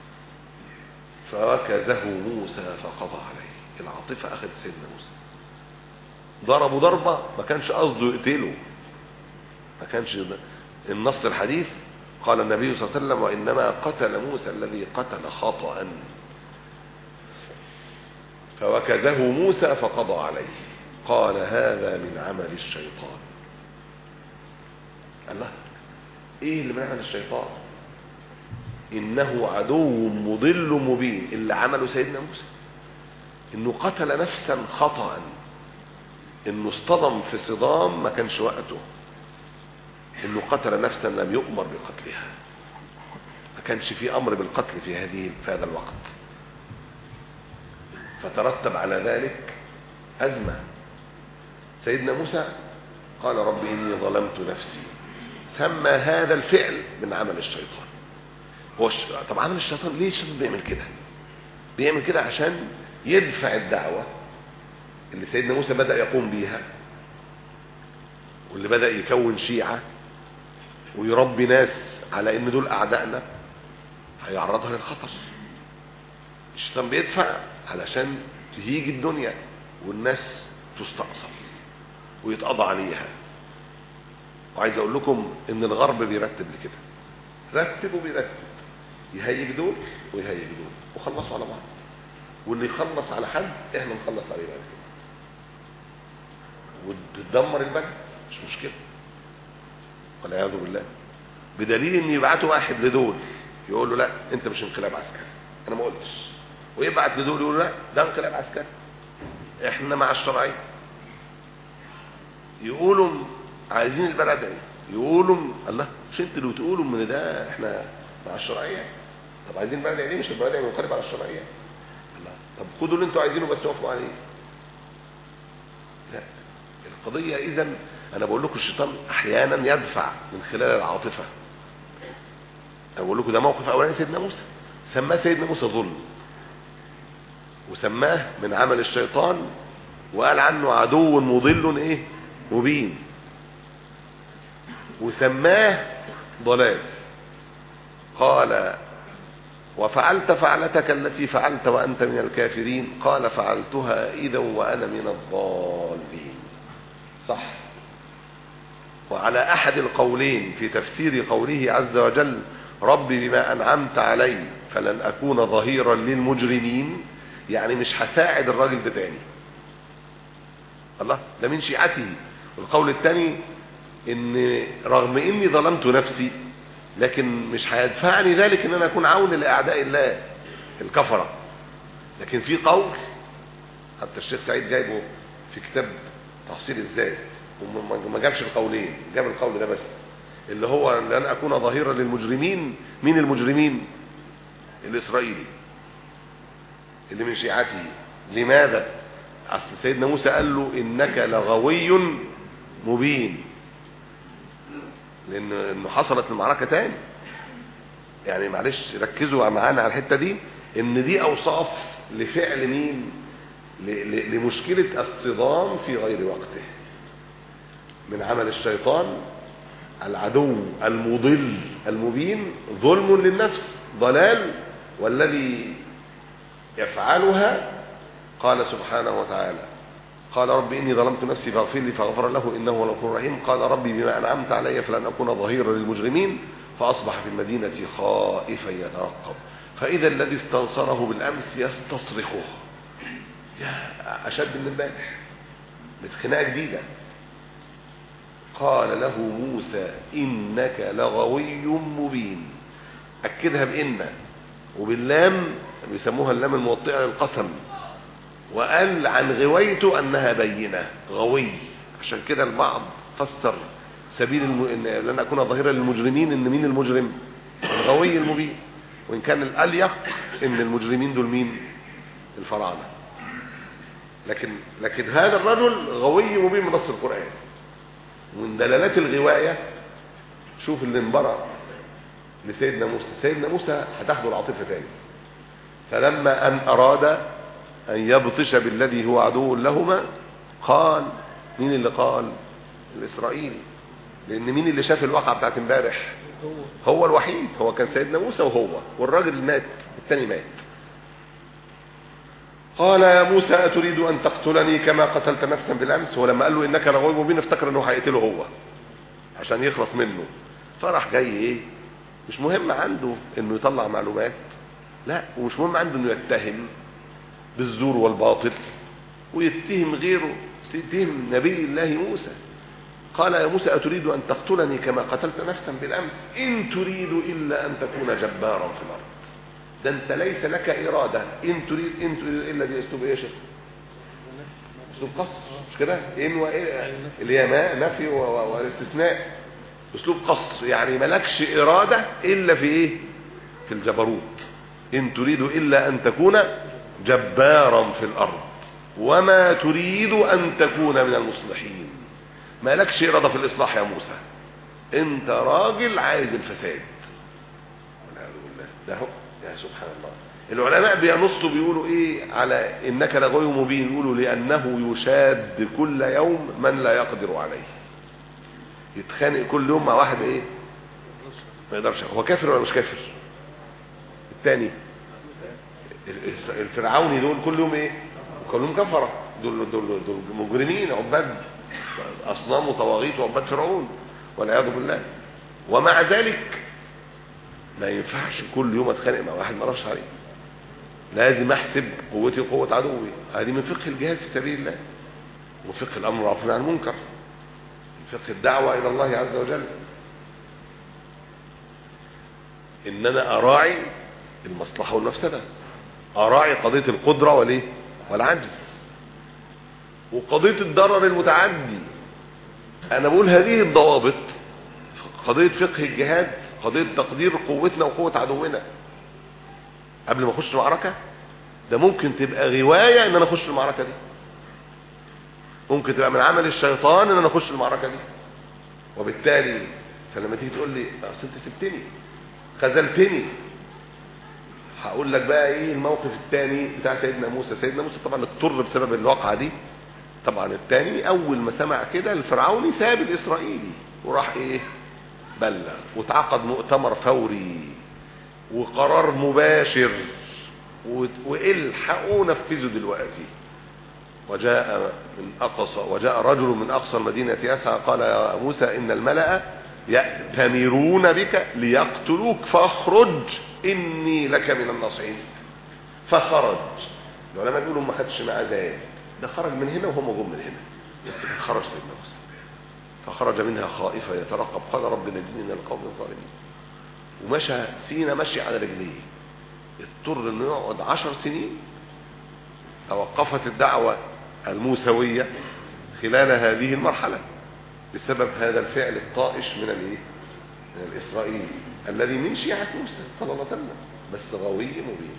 فوكزه موسى فقضى عليه. العاطفة أخذ سيدنا موسى، ضربوا ضربة ما كانش قصده يقتله، ما كانش. النص الحديث قال النبي صلى الله عليه وسلم وإنما قتل موسى الذي قتل خطأ. فوكزه موسى فقضى عليه. قال هذا من عمل الشيطان. الله، ايه اللي من عمل الشيطان؟ انه عدو مضل مبين. اللي عمله سيدنا موسى انه قتل نفسا خطأ، انه اصطدم في صدام ما كانش وقته، انه قتل نفسا لم يؤمر بقتلها، ما كانش في امر بالقتل في هذه في هذا الوقت. فترتب على ذلك أزمة. سيدنا موسى قال رب إني ظلمت نفسي. سمى هذا الفعل من عمل الشيطان. هو طب عمل الشيطان ليه الشيطان بيعمل كده؟ بيعمل كده عشان يدفع الدعوة اللي سيدنا موسى بدأ يقوم بيها، واللي بدأ يكون شيعة ويربي ناس على ان دول اعدائنا، هيعرضها للخطر. الشيطان بيدفع علشان تهيج الدنيا والناس تستأصل ويتقضى عليها. وعايز اقول لكم ان الغرب بيرتب لكده، رتب وبيرتب، يهيج دول ويهيج دول وخلصوا على بعض. واللي يخلص على حد احنا نخلص عليه بعد كده، وتدمر البلد مش مشكله والعياذ بالله. بدليل ان يبعتوا واحد لدول يقول له لا انت مش انقلاب عسكري، انا ما قلتش، ويبعت لدول يقول له لا ده انقلاب عسكري، احنا مع الشرعيه. يقولوا عايزين البلد ايه، يقولوا الله مش انتوا اللي بتقولوا ان ده احنا مع الشرعيه، طب عايزين البلد ايه؟ مش البلد ايه منقلب على الشرعيه؟ الله طب خدوا اللي انتوا عايزينه بس وقفوا عليه. لا، القضيه اذا انا بقول لكم الشيطان احيانا يدفع من خلال العاطفه. انا بقول لكم ده موقف اولاني سيدنا موسى، سماه سيدنا موسى ظلم، وسماه من عمل الشيطان، وقال عنه عدو مضل ايه مبين. وسماه ضلال. قال وفعلت فعلتك التي فعلت وأنت من الكافرين؟ قال فعلتها إذا وأنا من الضالين. صح. وعلى أحد القولين في تفسير قوله عز وجل ربي بما أنعمت علي فلن أكون ظهيرا للمجرمين، يعني مش هساعد الراجل ده تاني. الله، ده من شيعته. والقول الثاني ان رغم اني ظلمت نفسي لكن مش هيدفعني ذلك ان انا اكون عون لاعداء الله الكفرة. لكن في قول حتى الشيخ سعيد جايبه في كتاب تحصيل الذات وما جابش القولين، جاب القول ده بس اللي هو لن اكون ظهيرا للمجرمين. مين المجرمين؟ الاسرائيلي اللي من شيعته. لماذا؟ اصل سيدنا موسى قال له انك لغوي مبين، لان انه حصلت المعركه تاني. يعني معلش ركزوا معانا على الحته دي، ان دي اوصاف لفعل مين؟ لمشكله الصدام في غير وقته من عمل الشيطان العدو المضل المبين، ظلم للنفس ضلال، والذي يفعلها قال سبحانه وتعالى قال رب إني ظلمت نفسي فاغفر لي فغفر له إنه هو الغفور الرحيم. قال ربي بما أنعمت علي فلن أكون ظهيرا للمجرمين فأصبح في المدينة خائفا يترقب فإذا الذي استنصره بالأمس يستصرخه. يا أشد من امبارح بخناقة جديدة. قال له موسى إنك لغوي مبين، أكدها بإن وباللام بيسموها اللام الموطئة للقسم، وقال عن غويته أنها بينة غوي. عشان كده البعض فسر سبيل الم... إن لن أكون ظاهرا للمجرمين إن مين المجرم؟ الغوي المبين. وإن كان الأليق إن المجرمين دول مين؟ الفراعنة. لكن لكن هذا الرجل غوي مبين من نص القرآن. ومن دلالات الغواية شوف اللي انبرأ لسيدنا موسى. سيدنا موسى هتاخده العاطفة تاني. فلما أن أراد أن يبطش بالذي هو عدو لهما قال، مين اللي قال؟ الإسرائيلي. لأن مين اللي شاف الواقعة بتاعت امبارح؟ هو الوحيد. هو كان سيدنا موسى وهو، والراجل مات، التاني مات. قال يا موسى أتريد أن تقتلني كما قتلت نفسا بالأمس؟ ولما قال له إنك لغوي مبين افتكر أنه هيقتله هو عشان يخلص منه. فراح جاي إيه؟ مش مهم عنده إنه يطلع معلومات، لا، ومش مهم عنده إنه يتهم بالزور والباطل ويتهم غيره، يتهم نبي الله موسى. قال يا موسى أتريد أن تقتلني كما قتلت نفسا بالأمس؟ إن تريد إلا أن تكون جبارا في الأرض. ده أنت ليس لك إرادة. إن تريد إن تريد إلا دي أسلوب إيش؟ أسلوب قصر، مش كده؟ إن وإيه اللي هي ما نفي والاستثناء، أسلوب قصر. يعني ملكش إرادة إلا في إيه؟ في الجبروت. إن تريد إلا أن تكون جبارا في الأرض وما تريد أن تكون من المصلحين. ما لكش إرادة في الإصلاح يا موسى، أنت راجل عايز الفساد. والعياذ بالله. ده هو يا سبحان الله. العلماء بينصوا بيقولوا إيه على إنك لغوي مبين؟ يقولوا لأنه يشاد كل يوم من لا يقدر عليه. يتخانق كل يوم مع واحد إيه؟ ما يقدرش. هو كافر ولا مش كافر؟ الثاني الفرعوني دول كل يوم ايه؟ كلهم كفره. دول دول دول مجرمين عباد اصنام وطواغيت وعباد فرعون والعياذ بالله. ومع ذلك ما ينفعش كل يوم اتخانق مع واحد ما اعرفش عليه. لازم احسب قوتي وقوه عدوي. هذه من فقه الجهاد في سبيل الله، وفقه الامر بالمعروف والنهي عن المنكر، فقه الدعوه الى الله عز وجل. ان انا اراعي المصلحه والمفسده، اراعي قضيه القدره والايه والعجز، وقضيه الضرر المتعدي. انا بقول هذه الضوابط قضيه فقه الجهاد، قضيه تقدير قوتنا وقوه عدونا قبل ما اخش المعركه. ده ممكن تبقى غوايه ان انا اخش المعركه دي، ممكن تبقى من عمل الشيطان ان انا اخش المعركه دي. وبالتالي فلما تيجي تقول لي اصل انت سبتني خذلتني، هقول لك بقى ايه الموقف الثاني بتاع سيدنا موسى. سيدنا موسى طبعا اضطر بسبب الواقعه دي. طبعا الثاني اول ما سمع كده الفرعوني ساب الاسرائيلي وراح ايه بلغ، واتعقد مؤتمر فوري وقرار مباشر، والحقوا نفذوا دلوقتي. وجاء من اقصى وجاء رجل من اقصى المدينه يسعى قال يا موسى ان الملأ يأتمرون بك ليقتلوك فاخرج اني لك من الناصحين. فخرج. العلماء بيقولوا ما خدش معاه زاد، ده خرج من هنا وهم جم من هنا، بس خرج سيدنا موسى. فخرج منها خائفا يترقب قال رب نجني من القوم الظالمين. ومشى سينا مشي على رجليه، اضطر انه يقعد عشر سنين. توقفت الدعوة الموسوية خلال هذه المرحلة بسبب هذا الفعل الطائش من الايه؟ من الإسرائيلي الذي من شيعة موسى صلى الله عليه وسلم، بس غوي مبين.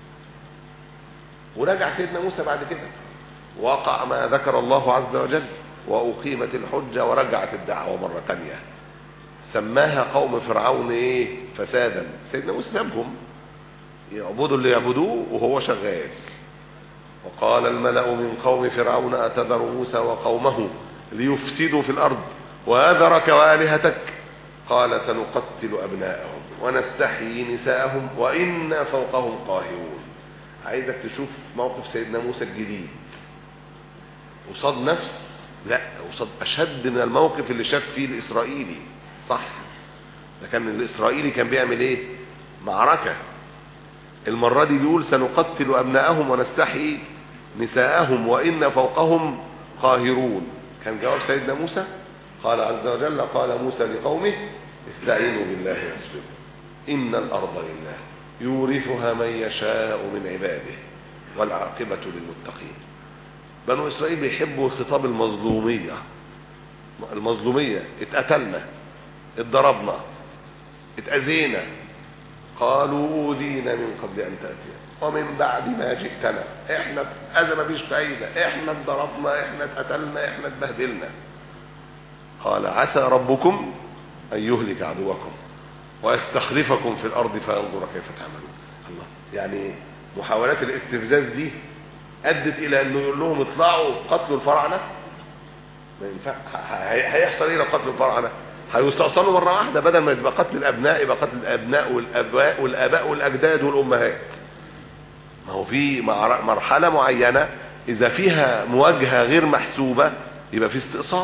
ورجع سيدنا موسى بعد كده، وقع ما ذكر الله عز وجل، وأقيمت الحجة ورجعت الدعوة مرة تانية. سماها قوم فرعون ايه؟ فسادا. سيدنا موسى سابهم يعبدوا اللي يعبدوه وهو شغال. وقال الملأ من قوم فرعون أتذر موسى وقومه ليفسدوا في الأرض وأذرك وآلهتك قال سنقتل أبناءهم ونستحيي نساءهم وإنا فوقهم قاهرون. عايزك تشوف موقف سيدنا موسى الجديد وصاد نفس، لا وصاد أشد من الموقف اللي شاف فيه الإسرائيلي. صح، ده كان الإسرائيلي كان بيعمل ايه؟ معركة. المرة دي بيقول سنقتل أبناءهم ونستحيي نساءهم وإن فوقهم قاهرون. كان جواب سيدنا موسى قال عز وجل قال موسى لقومه استعينوا بالله واصبروا إن الأرض لله يورثها من يشاء من عباده والعاقبة للمتقين. بنو إسرائيل بيحبوا خطاب المظلومية. المظلومية اتقتلنا، اتضربنا، اتأذينا، قالوا أوذينا من قبل أن تأتينا ومن بعد ما جئتنا، احنا أذى مفيش فايدة، احنا اتضربنا، احنا اتقتلنا، احنا اتبهدلنا. قال عسى ربكم أن يهلك عدوكم ويستخلفكم في الأرض فينظر كيف تعملون. الله، يعني محاولات الاستفزاز دي أدت إلى أنه يقول لهم اطلعوا قتلوا الفراعنة. ما ينفع. هيحصل إيه لو قتلوا الفراعنة؟ هيستأصلوا مرة واحدة، بدل ما يبقى قتل الأبناء يبقى قتل الأبناء والأباء والآباء والأجداد والأمهات. ما هو في مرحلة معينة إذا فيها مواجهة غير محسوبة يبقى في استئصال.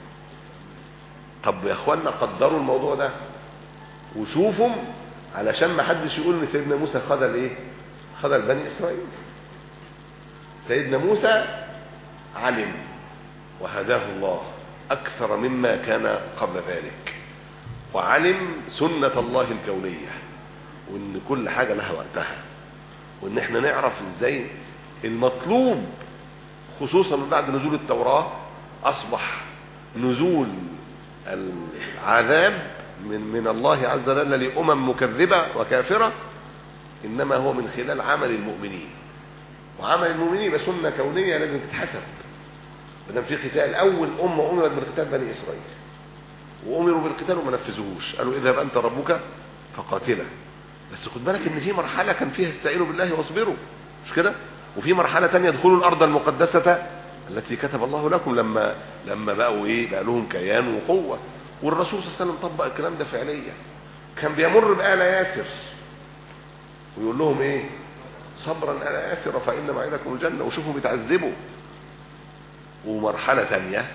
طب يا اخوانا قدروا الموضوع ده وشوفوا علشان ما حدش يقول ان سيدنا موسى خذل ايه؟ خذل بني اسرائيل. سيدنا موسى علم وهداه الله اكثر مما كان قبل ذلك، وعلم سنة الله الكونية، وان كل حاجة لها وقتها، وان احنا نعرف ازاي المطلوب، خصوصا من بعد نزول التوراة اصبح نزول العذاب من من الله عز وجل لأمم مكذبة وكافرة إنما هو من خلال عمل المؤمنين. وعمل المؤمنين بسنة كونية لازم تتحسب. بدل في قتال، أول أمة أمرت بالقتال بني إسرائيل، وأمروا بالقتال وما نفذوهوش، قالوا اذهب أنت ربك فقاتله. بس خد بالك إن في مرحلة كان فيها استعينوا بالله واصبروا، مش كده؟ وفي مرحلة تانية ادخلوا الأرض المقدسة التي كتب الله لكم، لما لما بقوا ايه؟ بقى لهم كيان وقوه. والرسول صلى الله عليه وسلم طبق الكلام ده فعليا. كان بيمر بآل ياسر ويقول لهم ايه؟ صبرا آل ياسر فإن موعدكم الجنه، وشوفوا بيتعذبوا. ومرحله ثانيه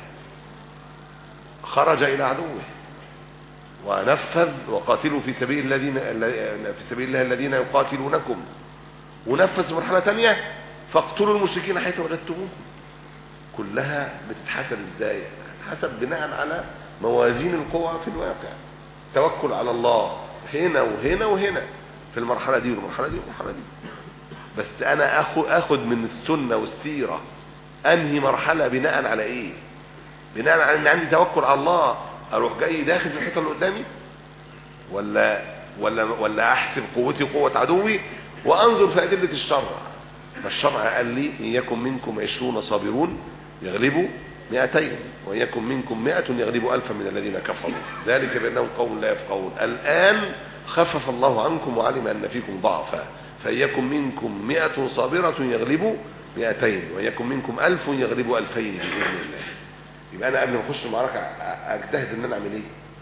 خرج الى عدوه ونفذ وقاتلوا في سبيل الذين في سبيل الله الذين يقاتلونكم، ونفذ مرحله ثانيه فاقتلوا المشركين حيث وجدتموهم. كلها بتتحسب ازاي؟ بتتحسب بناء على موازين القوى في الواقع. توكل على الله هنا وهنا وهنا، في المرحله دي والمرحله دي والمرحله دي. بس انا اخد اخد من السنه والسيره انهي مرحله بناء على ايه؟ بناء على ان عندي توكل على الله اروح جاي داخل في الحيطه اللي قدامي، ولا ولا ولا احسب قوتي وقوه عدوي وانظر في ادله الشرع. فالشرع قال لي ان يكن منكم عشرون صابرون يغلبوا مئتين وان يكن منكم مئة يغلبوا ألفا من الذين كفروا ذلك بأنهم قوم لا يفقهون. الآن خفف الله عنكم وعلم أن فيكم ضعفا فإن يكن منكم مئة صابرة يغلبوا مئتين وإن يكن منكم ألف يغلبوا ألفين بإذن الله. يبقى أنا قبل ما أخش المعركة أجتهد إن أنا أعمل إيه؟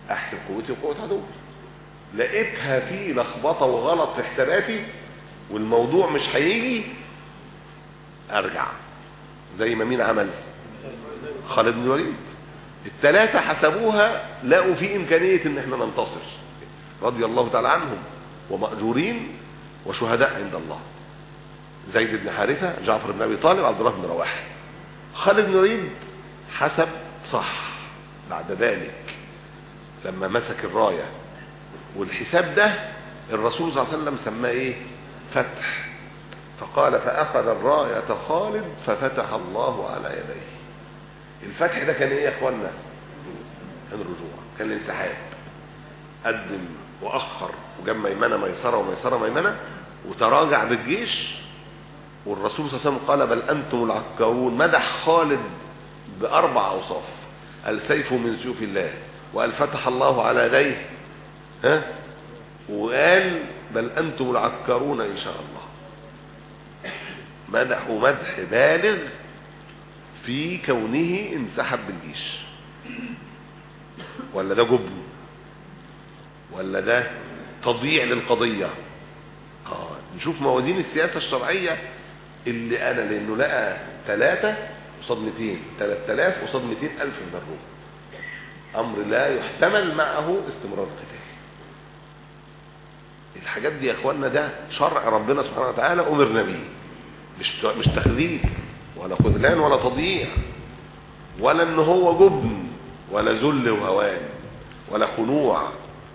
احسب قوتي وقوه عدوي. لقيتها في لخبطه وغلط في حساباتي والموضوع مش هيجي، ارجع زي ما مين عمل؟ خالد بن الوليد. الثلاثه حسبوها لقوا في امكانيه ان احنا ننتصر رضي الله تعالى عنهم، ومأجورين وشهداء عند الله. زيد بن حارثة، جعفر بن ابي طالب، عبد الله بن رواحه. خالد بن الوليد حسب صح بعد ذلك لما مسك الرايه، والحساب ده الرسول صلى الله عليه وسلم سماه ايه؟ فتح. فقال فاخذ الرايه خالد ففتح الله على يديه. الفتح ده كان ايه يا اخوانا؟ كان الرجوع، كان الانسحاب. قدم واخر وجاب ميمنه ميسره وميسره ميمنه وتراجع بالجيش. والرسول صلى الله عليه وسلم قال بل انتم العكارون. مدح خالد باربع اوصاف: السيف من سيوف الله، وقال فتح الله على يديه، ها، وقال بل انتم العكارون ان شاء الله. مدحوا مدح بالغ في كونه انسحب بالجيش. ولا ده جبن؟ ولا ده تضييع للقضيه؟ اه نشوف موازين السياسه الشرعيه اللي انا، لانه لقى ثلاثه قصاد مئتين، ثلاثة آلاف قصاد مئتين ألف من الروم، امر لا يحتمل معه استمرار القتال. الحاجات دي يا اخوانا ده شرع ربنا سبحانه وتعالى امرنا به، مش مش تخذيل ولا خذلان ولا تضييع ولا ان هو جبن ولا ذل وهوان ولا خنوع.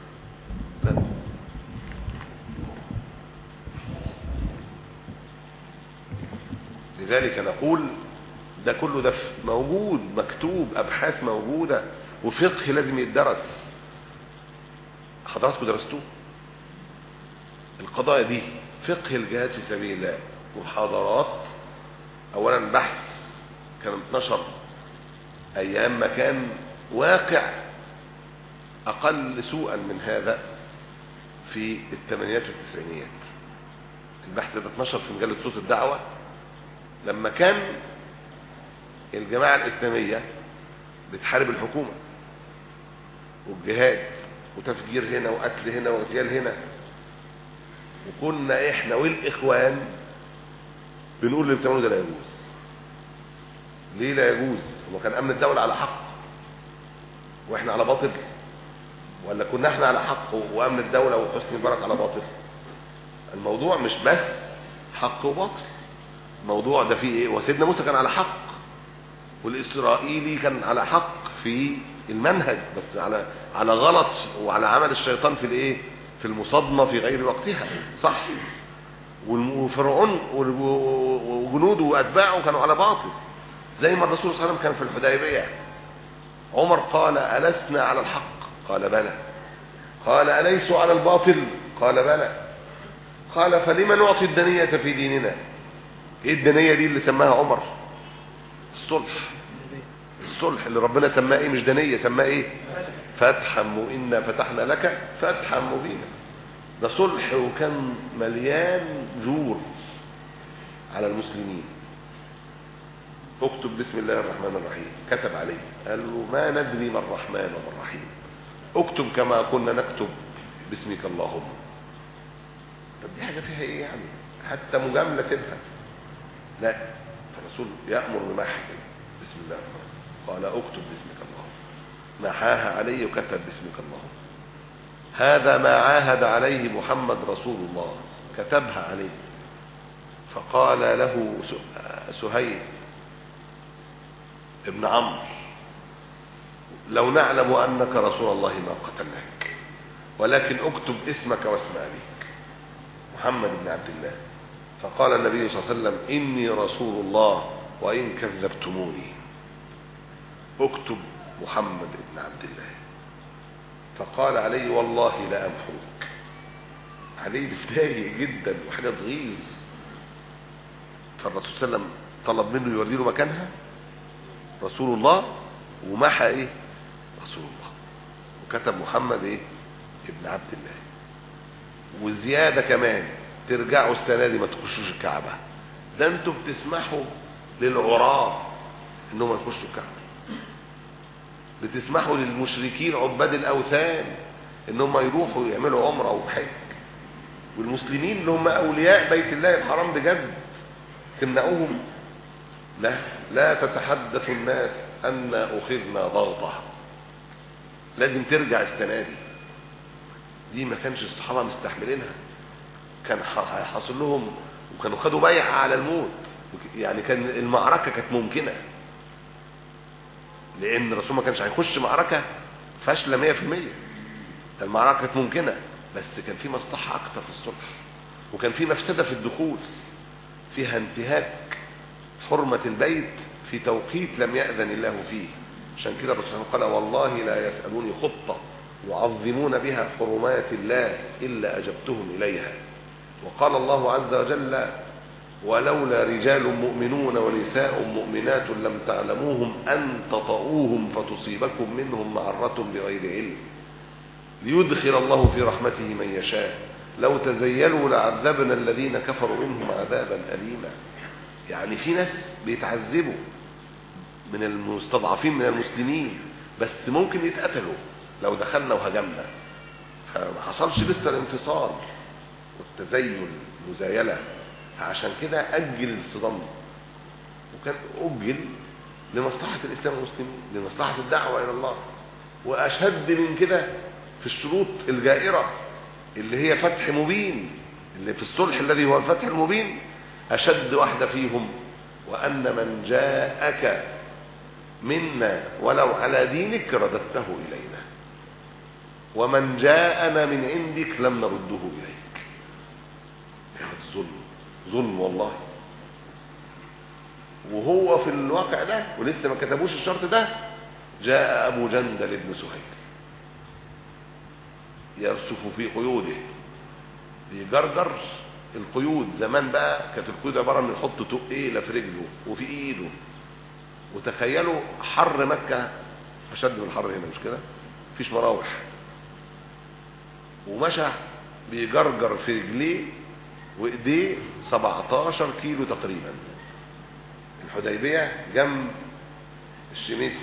لذلك نقول ده كله ده موجود مكتوب، ابحاث موجوده، وفقه لازم يتدرس. حضراتكم درستوه القضايا دي، فقه الجهاد في سبيل الله، محاضرات. اولا بحث كان اتنشر ايام ما كان واقع اقل سوءا من هذا في الثمانينات والتسعينيات. البحث ده اتنشر في مجله صوت الدعوه لما كان الجماعه الاسلاميه بتحارب الحكومه والجهاد وتفجير هنا وقتل هنا واغتيال هنا، وكنا احنا والاخوان بنقول اللي بتعملوه ده لا يجوز. ليه لا يجوز؟ هو كان امن الدوله على حق واحنا على باطل؟ ولا كنا احنا على حق وامن الدوله وحسني مبارك على باطل؟ الموضوع مش بس حق وباطل، الموضوع ده فيه ايه؟ وسيدنا موسى كان على حق والاسرائيلي كان على حق في المنهج، بس على على غلط وعلى عمل الشيطان في الايه؟ في المصادمه في غير وقتها، صح؟ وفرعون وجنوده واتباعه كانوا على باطل، زي ما الرسول صلى الله عليه وسلم كان في الحديبيه. عمر قال ألسنا على الحق؟ قال بلى. قال أليسوا على الباطل؟ قال بلى. قال فلما نعطي الدنية في ديننا؟ ايه الدنية دي اللي سماها عمر؟ الصلح. الصلح اللي ربنا سماه ايه؟ مش دنية، سماه ايه؟ فتحا مؤنا فتحنا لك فتحا مبينا. ده صلح وكان مليان جور على المسلمين. اكتب بسم الله الرحمن الرحيم، كتب عليه قال له ما ندري ما الرحمن وما الرحيم، اكتب كما كنا نكتب باسمك اللهم. طب دي حاجه فيها ايه يعني؟ حتى مجامله تبها لا. فالرسول يامر بمحو بسم الله الرحمن، قال اكتب باسمك اللهم، محاها عليه وكتب باسمك اللهم. هذا ما عاهد عليه محمد رسول الله، كتبها عليه. فقال له سهيل ابن عمرو لو نعلم أنك رسول الله ما قتلناك، ولكن اكتب اسمك واسم أبيك محمد بن عبد الله. فقال النبي صلى الله عليه وسلم إني رسول الله وإن كذبتموني، اكتب محمد بن عبد الله. فقال علي والله لا أمحوك. علي بتضايق جدا وحاجة تغيظ. فالرسول صلى الله عليه وسلم طلب منه يوري له مكانها رسول الله، ومحى ايه؟ رسول الله، وكتب محمد ايه؟ ابن عبد الله. والزيادة كمان ترجعوا السنة دي ما تخشوش الكعبة، ده انتوا بتسمحوا للعراة انهم يخشوا الكعبة. بتسمحوا للمشركين عباد الاوثان انهم يروحوا يعملوا عمره وحج، والمسلمين اللي هم اولياء بيت الله الحرام بجد تمنعوهم؟ لا لا تتحدث الناس ان اخذنا ضغطه، لازم ترجع السنه دي. دي ما كانش الصحابه مستحملينها، كان حاصل لهم وكانوا خدوا بيعه على الموت، يعني كان المعركه كانت ممكنه، لان الرسول ما كانش هيخش معركه فاشله مية في المية. المعركه كانت ممكنه، بس كان في مصلحه اكتر في الصلح، وكان في مفسده في الدخول، فيها انتهاك حرمه البيت في توقيت لم يأذن الله فيه. عشان كده الرسول قال والله لا يسألوني خطة يعظمون بها حرمات الله إلا أجبتهم إليها. وقال الله عز وجل ولولا رجال مؤمنون ونساء مؤمنات لم تعلموهم أن تطؤوهم فتصيبكم منهم معرة بغير علم ليدخل الله في رحمته من يشاء لو تزيلوا لعذبنا الذين كفروا منهم عذابا أليما. يعني في ناس بيتعذبوا من المستضعفين من المسلمين، بس ممكن يتقتلوا لو دخلنا وهجمنا، فما حصلش لسه الانتصار والتزيل مزايلة. عشان كده أجل الصدام، وكان أجل لمصلحة الإسلام والمسلمين، لمصلحة الدعوة إلى الله. وأشد من كده في الشروط الجائرة اللي هي فتح مبين، اللي في الصلح الذي هو الفتح المبين، أشد واحدة فيهم وأن من جاءك منا ولو على دينك رددته إلينا، ومن جاءنا من عندك لم نرده إليك. هذا الظلم، ظلم والله. وهو في الواقع ده ولسه ما كتبوش الشرط ده، جاء أبو جندل بن سهيل يرسف في قيوده، بيجرجر القيود. زمان بقى كانت القيود عبارة من يحط تقيلة في رجله وفي ايده، وتخيلوا حر مكة أشد من الحر هنا، مش كده؟ مفيش مراوح، ومشى بيجرجر في رجليه وايديه سبعتاشر كيلو تقريبا. الحديبية جنب الشميسي،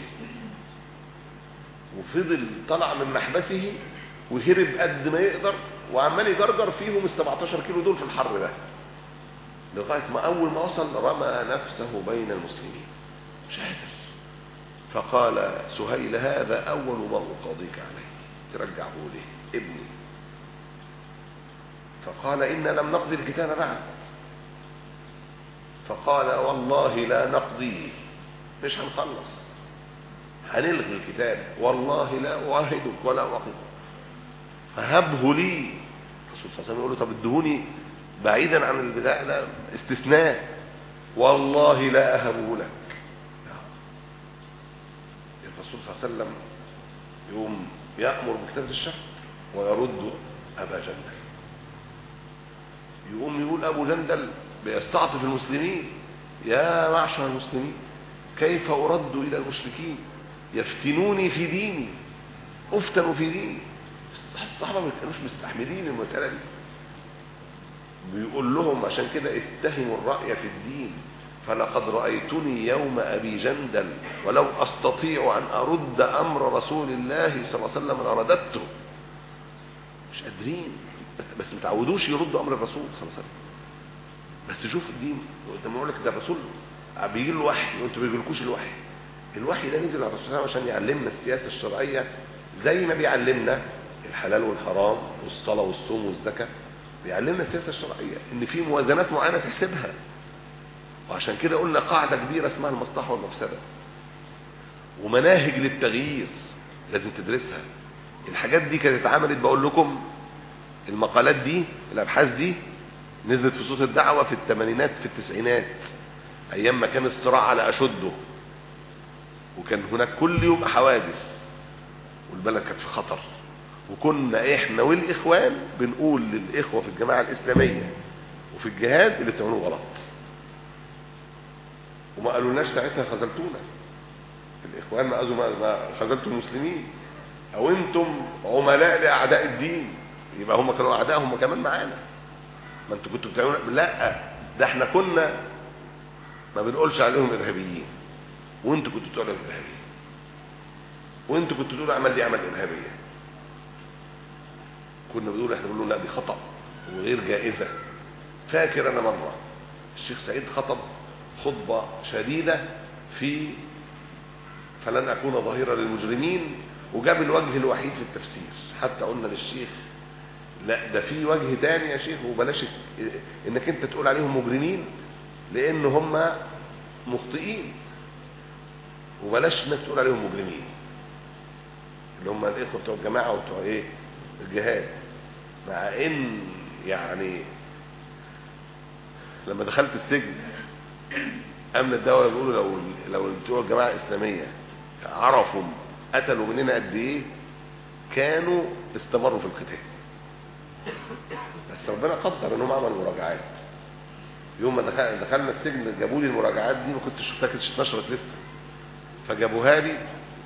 وفضل طلع من محبسه وهرب قد ما يقدر، وعمال يجرجر فيهم ال سبعتاشر كيلو دول في الحر ده، لغايه ما اول ما وصل رمى نفسه بين المسلمين مش قادر. فقال سهيل هذا اول ما اقاضيك عليه، ترجعه ليه ابني؟ فقال إن لم نقضي الكتاب بعد. فقال والله لا نقضيه، مش هنخلص، هنلغي الكتاب، والله لا أعاهدك ولا أعاقبك. فهبه لي. الرسول صلى الله عليه وسلم يقول له طب ادهوني بعيدا عن البداية، لا استثناء، والله لا أهبه لك. الرسول صلى الله عليه وسلم يوم يأمر بكتابة الشهر ويرد أبا جندل. يقوم يقول أبو جندل بيستعطف المسلمين، يا معشر المسلمين كيف أرد إلى المشركين يفتنوني في ديني، أفتنوا في ديني. الصحابة ما كانوش مستحملين المسألة دي. بيقول لهم عشان كده اتهموا الرأي في الدين، فلقد رأيتني يوم أبي جندل ولو أستطيع أن أرد أمر رسول الله صلى الله عليه وسلم لرددته. مش قادرين، بس متعودوش يردوا أمر الرسول صلى الله عليه وسلم. بس شوف الدين، لما يقول لك ده الرسول بيجي له وحي وانتوا ما بيجيلكوش الوحي. الوحي ده نزل على الرسول صلى الله عليه وسلم عشان يعلمنا السياسة الشرعية، زي ما بيعلمنا الحلال والحرام والصلاة والصوم والزكاة، بيعلمنا السياسة الشرعية ان في موازنات معينة تحسبها. وعشان كده قلنا قاعدة كبيرة اسمها المصلحة والمفسدة، ومناهج للتغيير لازم تدرسها. الحاجات دي كانت اتعملت، بقول لكم المقالات دي الابحاث دي نزلت في صوت الدعوة في الثمانينات في التسعينات، ايام ما كان الصراع على اشده، وكان هناك كل يوم حوادث والبلد كانت في خطر. وكنا احنا والاخوان بنقول للاخوة في الجماعة الاسلامية وفي الجهاد اللي بتعملوه غلط، وما قالولناش ساعتها خذلتونا. الاخوان ما قالوا ما خذلتوا المسلمين، او انتم عملاء لاعداء الدين، يبقى هم كانوا اعداء هم كمان معانا، ما انتوا كنتوا بتعملوا. لا، ده احنا كنا ما بنقولش عليهم ارهابيين وانتوا كنتوا بتقولوا ارهابيين. وانتوا كنتوا تقولوا اعمال دي عمل ارهابيه. كنا بنقول احنا بنقول لا دي خطأ وغير جائزه. فاكر انا مره الشيخ سعيد خطب خطبه شديده في فلن اكون ظهيرا للمجرمين، وجاب الوجه الوحيد في التفسير. حتى قلنا للشيخ لا ده في وجه تاني يا شيخ، وبلاش انك انت تقول عليهم مجرمين لان هم مخطئين، وبلاش انك تقول عليهم مجرمين اللي هم الاخوه بتوع الجماعه وبتوع ايه الجهاد. مع ان يعني لما دخلت السجن امن الدوله بيقولوا لو لو بتوع الجماعه الاسلاميه عرفوا قتلوا مننا قد ايه كانوا استمروا في القتال. بس ربنا قدر انهم عملوا مراجعات. يوم ما دخلنا السجن جابوا لي المراجعات دي، ما كنتش شفتها، كانتش اتنشرت لسه، فجابوها لي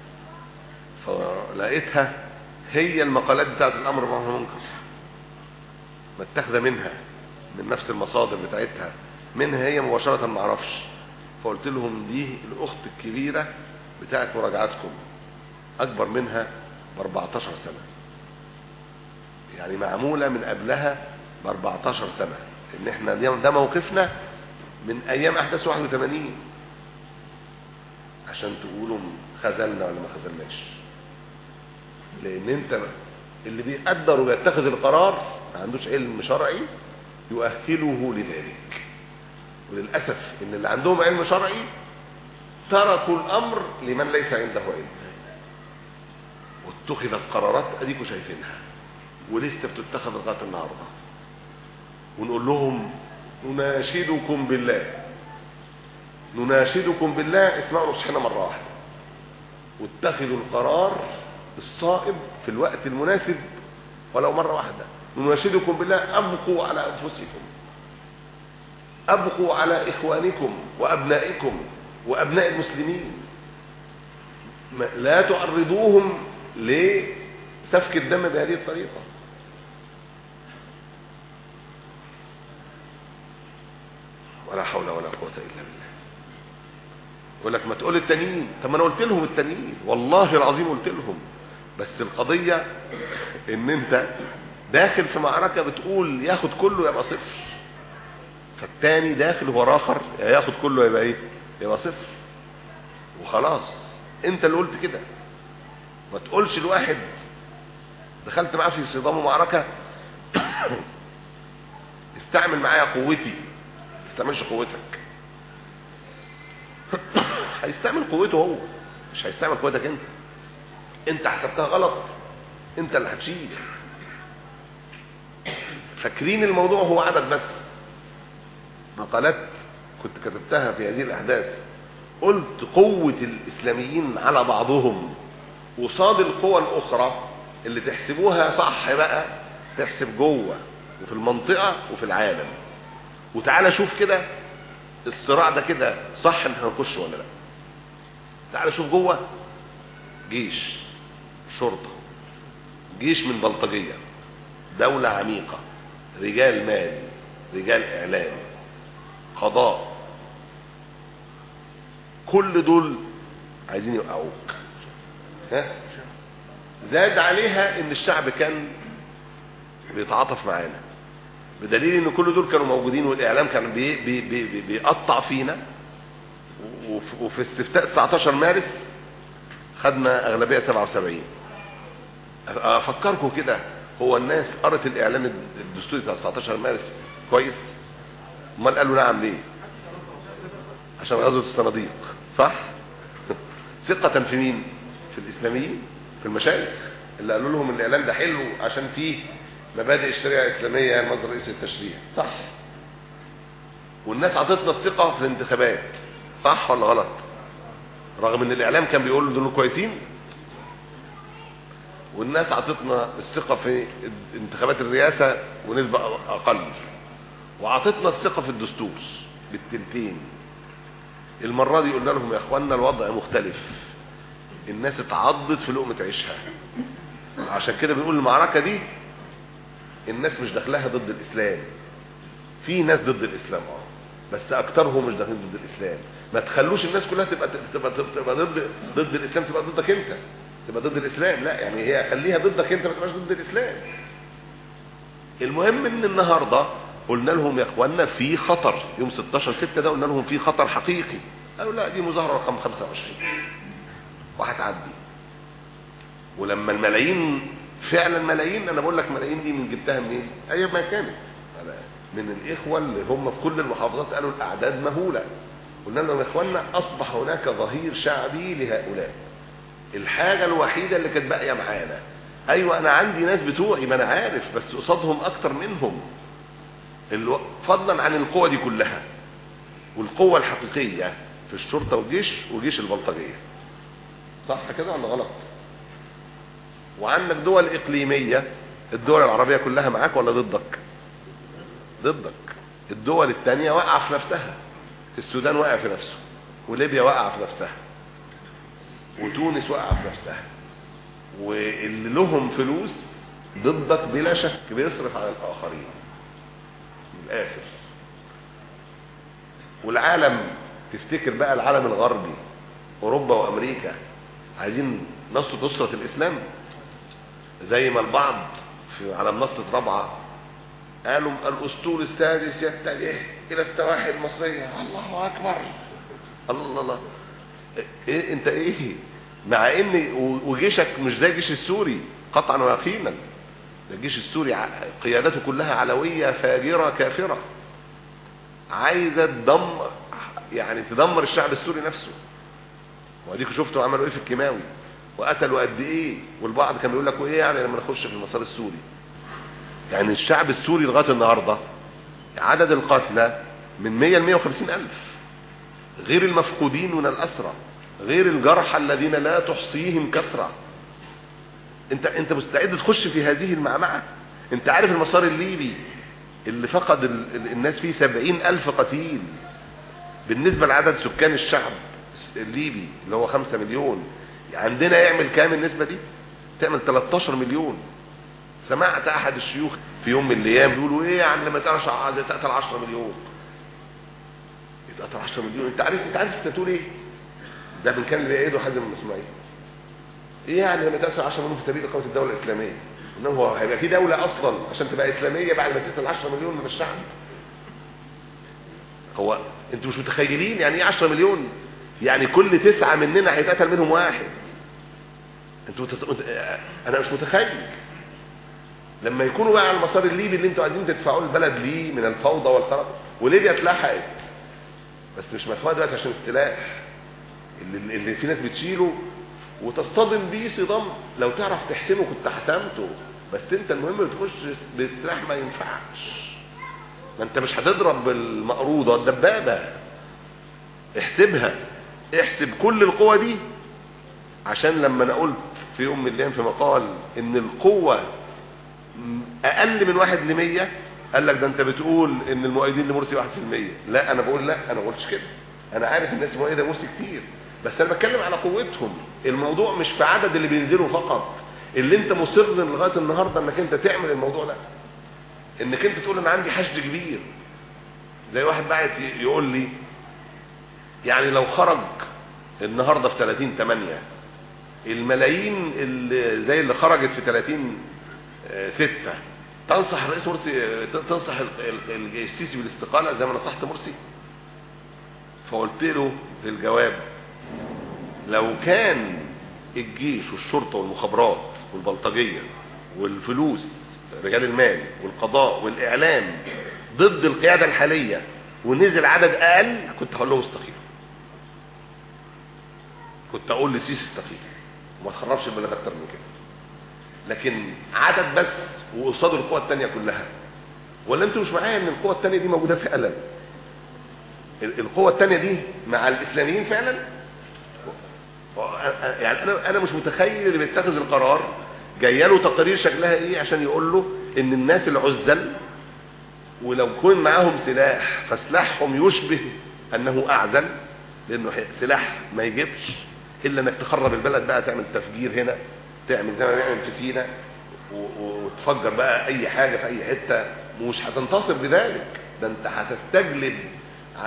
فلقيتها هي المقالات بتاعت الامر بالمعروف والنهي عن المنكر متاخده منها من نفس المصادر بتاعتها، منها هي مباشره ما اعرفش. فقلت لهم دي الاخت الكبيره بتاعت مراجعاتكم، اكبر منها ب أربعتاشر سنه، يعني معموله من قبلها ب أربعتاشر سنه. ان احنا ده موقفنا من ايام احداث واحد وثمانين، عشان تقولوا خذلنا ولا ما خذلناش. لان انت اللي بيقدر ويتخذ القرار ما عندوش علم شرعي يؤهله لذلك. وللاسف ان اللي عندهم علم شرعي تركوا الامر لمن ليس عنده علم، واتخذت قرارات اديكوا شايفينها ولسه بتتخذ لغايه النهارده. ونقول لهم نناشدكم بالله نناشدكم بالله اسمعوا نصحنا مره واحده، واتخذوا القرار الصائب في الوقت المناسب ولو مره واحده. نناشدكم بالله ابقوا على انفسكم، ابقوا على اخوانكم وابنائكم وابناء المسلمين، لا تعرضوهم لسفك الدم بهذه الطريقه. ولا حول ولا قوه الا بالله. يقول لك ما تقول التانيين، طب ما انا قلت لهم التانيين والله العظيم قلت لهم، بس القضيه ان انت داخل في معركه بتقول ياخد كله يبقى صفر، فالتاني داخل هو اخر ياخد كله يبقى ايه يبقى صفر، وخلاص انت اللي قلت كده. ما تقولش الواحد دخلت معاه في صدام ومعركه استعمل معايا قوتي، ما تستعملش قوتك. هيستعمل قوته هو، مش هيستعمل قوتك انت. انت حسبتها غلط، انت اللي هتشيل. فاكرين الموضوع هو عدد بس. مقالات كنت كتبتها في هذه الاحداث قلت قوة الاسلاميين على بعضهم وصاد القوى الاخرى اللي تحسبوها صح بقى، تحسب جوه وفي المنطقة وفي العالم. وتعالى شوف كده الصراع ده كده صح ان هنخش ولا لا. تعالى شوف جوه جيش، شرطة، جيش من بلطجية، دولة عميقة، رجال مال، رجال اعلام، قضاء، كل دول عايزين يوقعوك. ها زاد عليها ان الشعب كان بيتعاطف معانا، بدليل ان كل دول كانوا موجودين والاعلام كان بي بي بي بيقطع فينا. وفي استفتاء تسعتاشر مارس خدنا اغلبيه سبعة وسبعين. افكركم كده، هو الناس قرت الاعلان الدستوري بتاع تسعتاشر مارس كويس؟ امال قالوا نعم ليه؟ عشان غزوه الصناديق، صح؟ ثقه في مين؟ في الاسلاميين، في المشايخ اللي قالوا لهم الاعلان ده حلو عشان فيه مبادئ الشريعه الاسلاميه المصدر الرئيسي للتشريع، صح؟ والناس عطتنا الثقه في الانتخابات، صح ولا غلط؟ رغم ان الاعلام كان بيقول دول كويسين. والناس عطتنا الثقه في انتخابات الرئاسه ونسبه اقل، وعطتنا الثقه في الدستور بالتلتين. المره دي قلنا لهم يا اخواننا الوضع مختلف، الناس اتعضت في لقمه عيشها. عشان كده بنقول المعركه دي الناس مش داخلها ضد الاسلام، في ناس ضد الاسلام اه بس اكترهم مش داخلين ضد الاسلام. ما تخلوش الناس كلها تبقى تبقى, تبقى ضد ضد الاسلام، تبقى ضدك انت. تبقى ضد الاسلام، لا يعني هي خليها ضدك انت، ما تبقاش ضد الاسلام. المهم ان النهارده قلنا لهم يا اخوانا في خطر، يوم ستاشر ستة ده قلنا لهم في خطر حقيقي. قالوا لا دي مظاهره رقم خمسة وعشرين وهتعدي. ولما الملايين فعلا ملايين، انا بقول لك ملايين دي من جبتها منين؟ ايام ما كانت من الاخوه اللي هم في كل المحافظات قالوا الاعداد مهوله. قلنا لهم يا اخوانا اصبح هناك ظهير شعبي لهؤلاء. الحاجه الوحيده اللي كانت باقيه معانا، ايوه انا عندي ناس بتوعي ما انا عارف، بس قصادهم اكتر منهم، فضلا عن القوة دي كلها. والقوة الحقيقية في الشرطة والجيش وجيش البلطجية، صح كده ولا غلط؟ وعندك دول اقليمية، الدول العربية كلها معاك ولا ضدك؟ ضدك. الدول التانية وقع في نفسها، السودان وقع في نفسه، وليبيا وقع في نفسها، وتونس وقع في نفسها، واللي لهم فلوس ضدك بلا شك بيصرف على الآخرين الآخر. والعالم تفتكر بقى العالم الغربي أوروبا وأمريكا عايزين نصرة نصرة الإسلام، زي ما البعض في على منصة رابعة قالوا الأسطول السادس يتجه إلى السواحل المصرية. الله أكبر، الله الله. إيه أنت إيه؟ مع إن وجيشك مش زي الجيش السوري قطعا ويقينا. الجيش السوري قيادته كلها علوية فاجرة كافرة، عايزة تدمر، يعني تدمر الشعب السوري نفسه. واديكوا شفتوا عملوا ايه في الكيماوي وقتلوا قد ايه. والبعض كان بيقول لك وايه يعني لما نخش في المسار السوري. يعني الشعب السوري لغايه النهارده عدد القتلى من مية ل مية وخمسين الف، غير المفقودين من الاسرى، غير الجرحى الذين لا تحصيهم كثره. انت انت مستعد تخش في هذه المعمعة؟ انت عارف المسار الليبي اللي فقد الناس فيه سبعين الف قتيل بالنسبة لعدد سكان الشعب الليبي اللي هو خمسة مليون. عندنا يعمل كام النسبة دي؟ تعمل تلتاشر مليون. سمعت احد الشيوخ في يوم من الايام بيقولوا ايه يعني لما تقتل عشرة مليون، يتقتل عشرة مليون. انت عارف انت عارف انت تقول ايه؟ ده من كان اللي بيأيده حازم الاسماعيلي. ايه يعني لما تقتل عشرة مليون في سبيل اقامه الدوله الاسلاميه؟ انه هو هيبقى في دوله اصلا عشان تبقى اسلاميه بعد ما تقتل عشرة مليون من الشعب؟ هو انتوا مش متخيلين يعني ايه عشرة مليون؟ يعني كل تسعة مننا هيتقتل منهم واحد. انتوا متس... انا مش متخيل. لما يكونوا بقى على المسار الليبي اللي انتوا عايزين تدفعوا البلد ليه من الفوضى والخراب، وليبيا اتلحقت بس مش مدفوعه دلوقتي عشان السلاح اللي, اللي في ناس بتشيله وتصطدم بيه صدام لو تعرف تحسمه كنت حسمته. بس انت المهم بتخش بالسلاح ما ينفعش، ما انت مش هتضرب بالمقروضه الدبابه. احسبها، احسب كل القوة دي. عشان لما انا قلت في يوم من الايام في مقال ان القوة اقل من واحد لمية، قال لك ده انت بتقول ان المؤيدين لمرسي واحد في المية. لا انا بقول لا، انا ما قلتش كده. انا عارف الناس مؤيدة مرسي كتير، بس انا بتكلم على قوتهم. الموضوع مش في عدد اللي بينزلوا فقط. اللي انت مصر لغايه النهارده انك انت تعمل الموضوع ده، انك انت تقول انا عندي حشد كبير. زي واحد بعت يقول لي يعني لو خرج النهارده في ثلاثين ثمانية الملايين اللي زي اللي خرجت في ثلاثين ستة، تنصح الرئيس مرسي، تنصح السيسي بالاستقاله زي ما نصحت مرسي؟ فقلت له في الجواب لو كان الجيش والشرطه والمخابرات والبلطجيه والفلوس رجال المال والقضاء والاعلام ضد القياده الحاليه ونزل عدد اقل، كنت هقول له استقيل. كنت اقول للسيسي استقيل وما تخربش البلد اكتر من كده. لكن عدد بس وقصاد القوى الثانيه كلها. ولا انتوا مش معايا ان القوى الثانيه دي موجوده فعلا؟ القوى الثانيه دي مع الاسلاميين فعلا. يعني انا انا مش متخيل اللي بيتخذ القرار جايه له تقارير شكلها ايه عشان يقول له ان الناس العزل ولو كون معاهم سلاح فسلاحهم يشبه انه اعزل، لانه سلاح ما يجيبش الا انك تخرب البلد بقى، تعمل تفجير هنا، تعمل زي ما بيعمل في سينا وتفجر بقى اي حاجه في اي حته، ومش هتنتصر بذلك. ده انت هتستجلب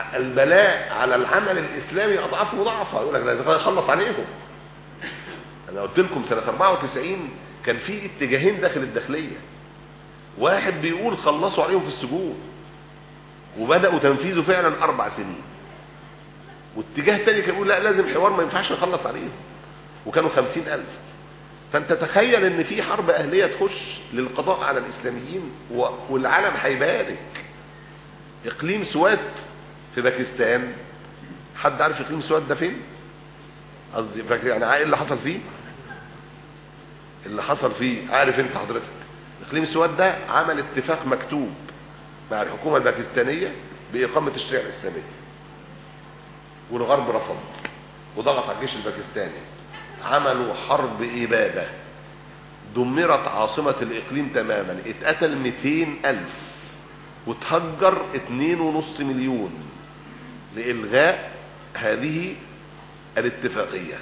البلاء على العمل الاسلامي اضعاف مضاعفه. يقول لك ده يخلص عليهم. انا قلت لكم سنة أربعة وتسعين كان في اتجاهين داخل الداخلية، واحد بيقول خلصوا عليهم في السجون وبدأوا تنفيذه فعلا اربع سنين، واتجاه تاني كان بيقول لا لازم حوار ما ينفعش نخلص عليهم، وكانوا خمسين الف. فانت تخيل ان في حرب اهلية تخش للقضاء على الاسلاميين والعالم هيبارك. اقليم سوات في باكستان، حد عارف اقليم سوات ده فين؟ قصدي يعني ايه اللي حصل فيه؟ اللي حصل فيه عارف انت حضرتك؟ اقليم سوات ده عمل اتفاق مكتوب مع الحكومة الباكستانية بإقامة الشريعة الإسلامية، والغرب رفض وضغط على الجيش الباكستاني، عملوا حرب إبادة، دمرت عاصمة الإقليم تماما، اتقتل مئتين ألف وتهجر اتنين ونص مليون لإلغاء هذه الاتفاقية،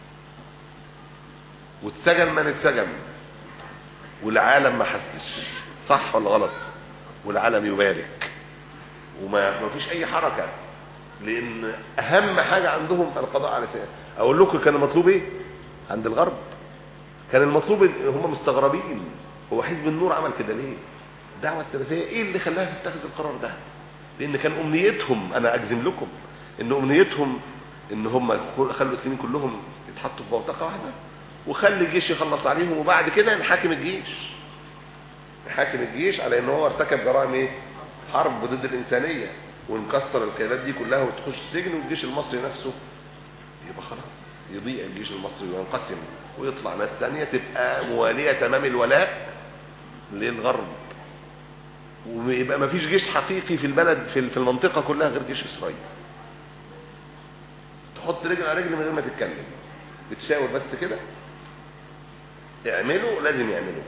واتسجن من اتسجن، والعالم ما حسش. صح ولا غلط؟ والعالم يبارك وما ما فيش اي حركة، لان اهم حاجة عندهم القضاء على سيئة. اقول لكم كان المطلوب ايه عند الغرب؟ كان المطلوب، هم مستغربين هو حزب النور عمل كده ليه؟ الدعوة السلفية ايه اللي خلاها تتخذ القرار ده؟ لان كان امنيتهم، انا اجزم لكم ان امنيتهم ان هم خلوا الاسلاميين كلهم يتحطوا في بوتقة واحدة، وخلي الجيش يخلص عليهم، وبعد كده نحاكم الجيش نحاكم الجيش على ان هو ارتكب جرائم ايه؟ حرب ضد الانسانية، ونكسر القيادات دي كلها وتخش السجن، والجيش المصري نفسه يبقى خلاص يضيع الجيش المصري وينقسم ويطلع ناس ثانيه تبقى مواليه تمام الولاء للغرب، ويبقى ما فيش جيش حقيقي في البلد في المنطقه كلها غير جيش اسرائيل. تحط رجل على رجل من غير ما تتكلم، بتشاور بس كده، اعملوا لازم يعملوا.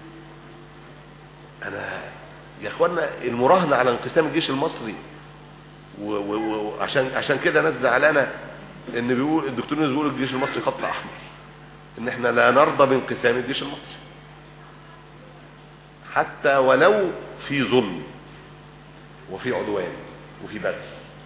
انا يا اخوانا المراهنه على انقسام الجيش المصري، وعشان عشان كده ناس زعلانه ان بيقول الدكتور ناس بيقول الجيش المصري خط احمر، ان احنا لا نرضى بانقسام الجيش المصري حتى ولو في ظلم وفي عدوان وفي بغي،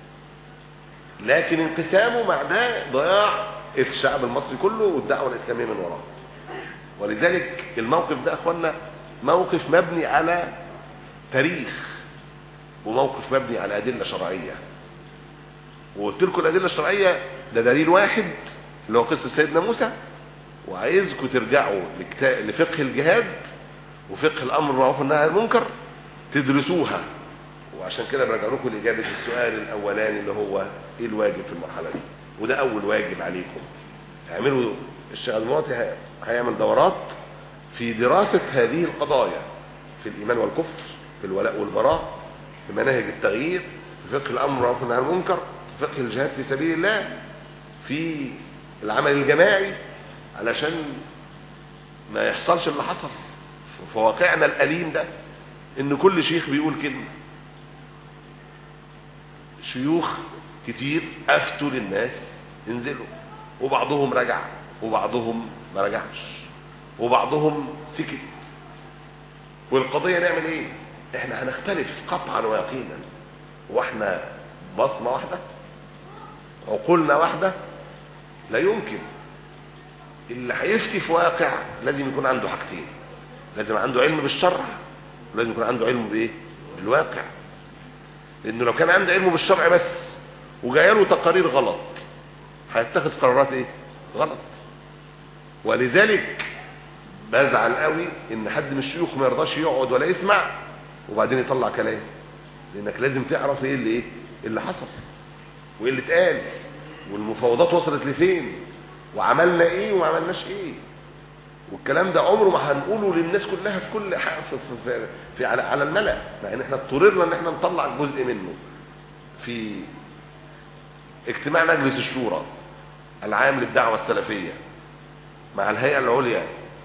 لكن انقسامه معناه ضياع الشعب المصري كله والدعوه الاسلاميه من وراه. ولذلك الموقف ده اخوانا موقف مبني على تاريخ، وموقف مبني على ادله شرعيه. وقلت لكم الادله الشرعيه ده دليل واحد اللي هو قصه سيدنا موسى، وعايزكم ترجعوا لفقه الجهاد وفقه الامر بالمعروف والنهي عن المنكر تدرسوها. وعشان كده برجع لكم لاجابه السؤال الاولاني اللي هو ايه الواجب في المرحله دي، وده اول واجب عليكم. اعملوا الشيخ المعطي هيعمل دورات في دراسه هذه القضايا، في الايمان والكفر، في الولاء والبراء، في مناهج التغيير، في فقه الامر بالمعروف والنهي عن المنكر، في فقه الجهاد في سبيل الله، في العمل الجماعي، علشان ما يحصلش اللي حصل في واقعنا الأليم ده، ان كل شيخ بيقول كلمة. شيوخ كتير افتوا للناس انزلوا، وبعضهم رجع وبعضهم ما رجعش وبعضهم سكت. والقضية نعمل ايه؟ احنا هنختلف قطعا ويقينا، واحنا بصمة واحدة عقولنا واحدة، لا يمكن. اللي هيفتي في واقع لازم يكون عنده حاجتين، لازم عنده علم بالشرع ولازم يكون عنده علم بايه؟ بالواقع. لانه لو كان عنده علم بالشرع بس وجايله تقارير غلط هيتخذ قرارات ايه؟ غلط. ولذلك بزعل قوي ان حد من الشيوخ ما يرضاش يقعد ولا يسمع وبعدين يطلع كلام، لانك لازم تعرف ايه اللي ايه اللي حصل وايه اللي اتقال والمفاوضات وصلت لفين وعملنا ايه وما عملناش ايه. والكلام ده عمره ما هنقوله للناس كلها في كل حاجه في, في, في على, على الملأ، مع ان احنا اضطررنا ان احنا نطلع جزء منه في اجتماع مجلس الشورى العام للدعوه السلفيه مع الهيئه العليا.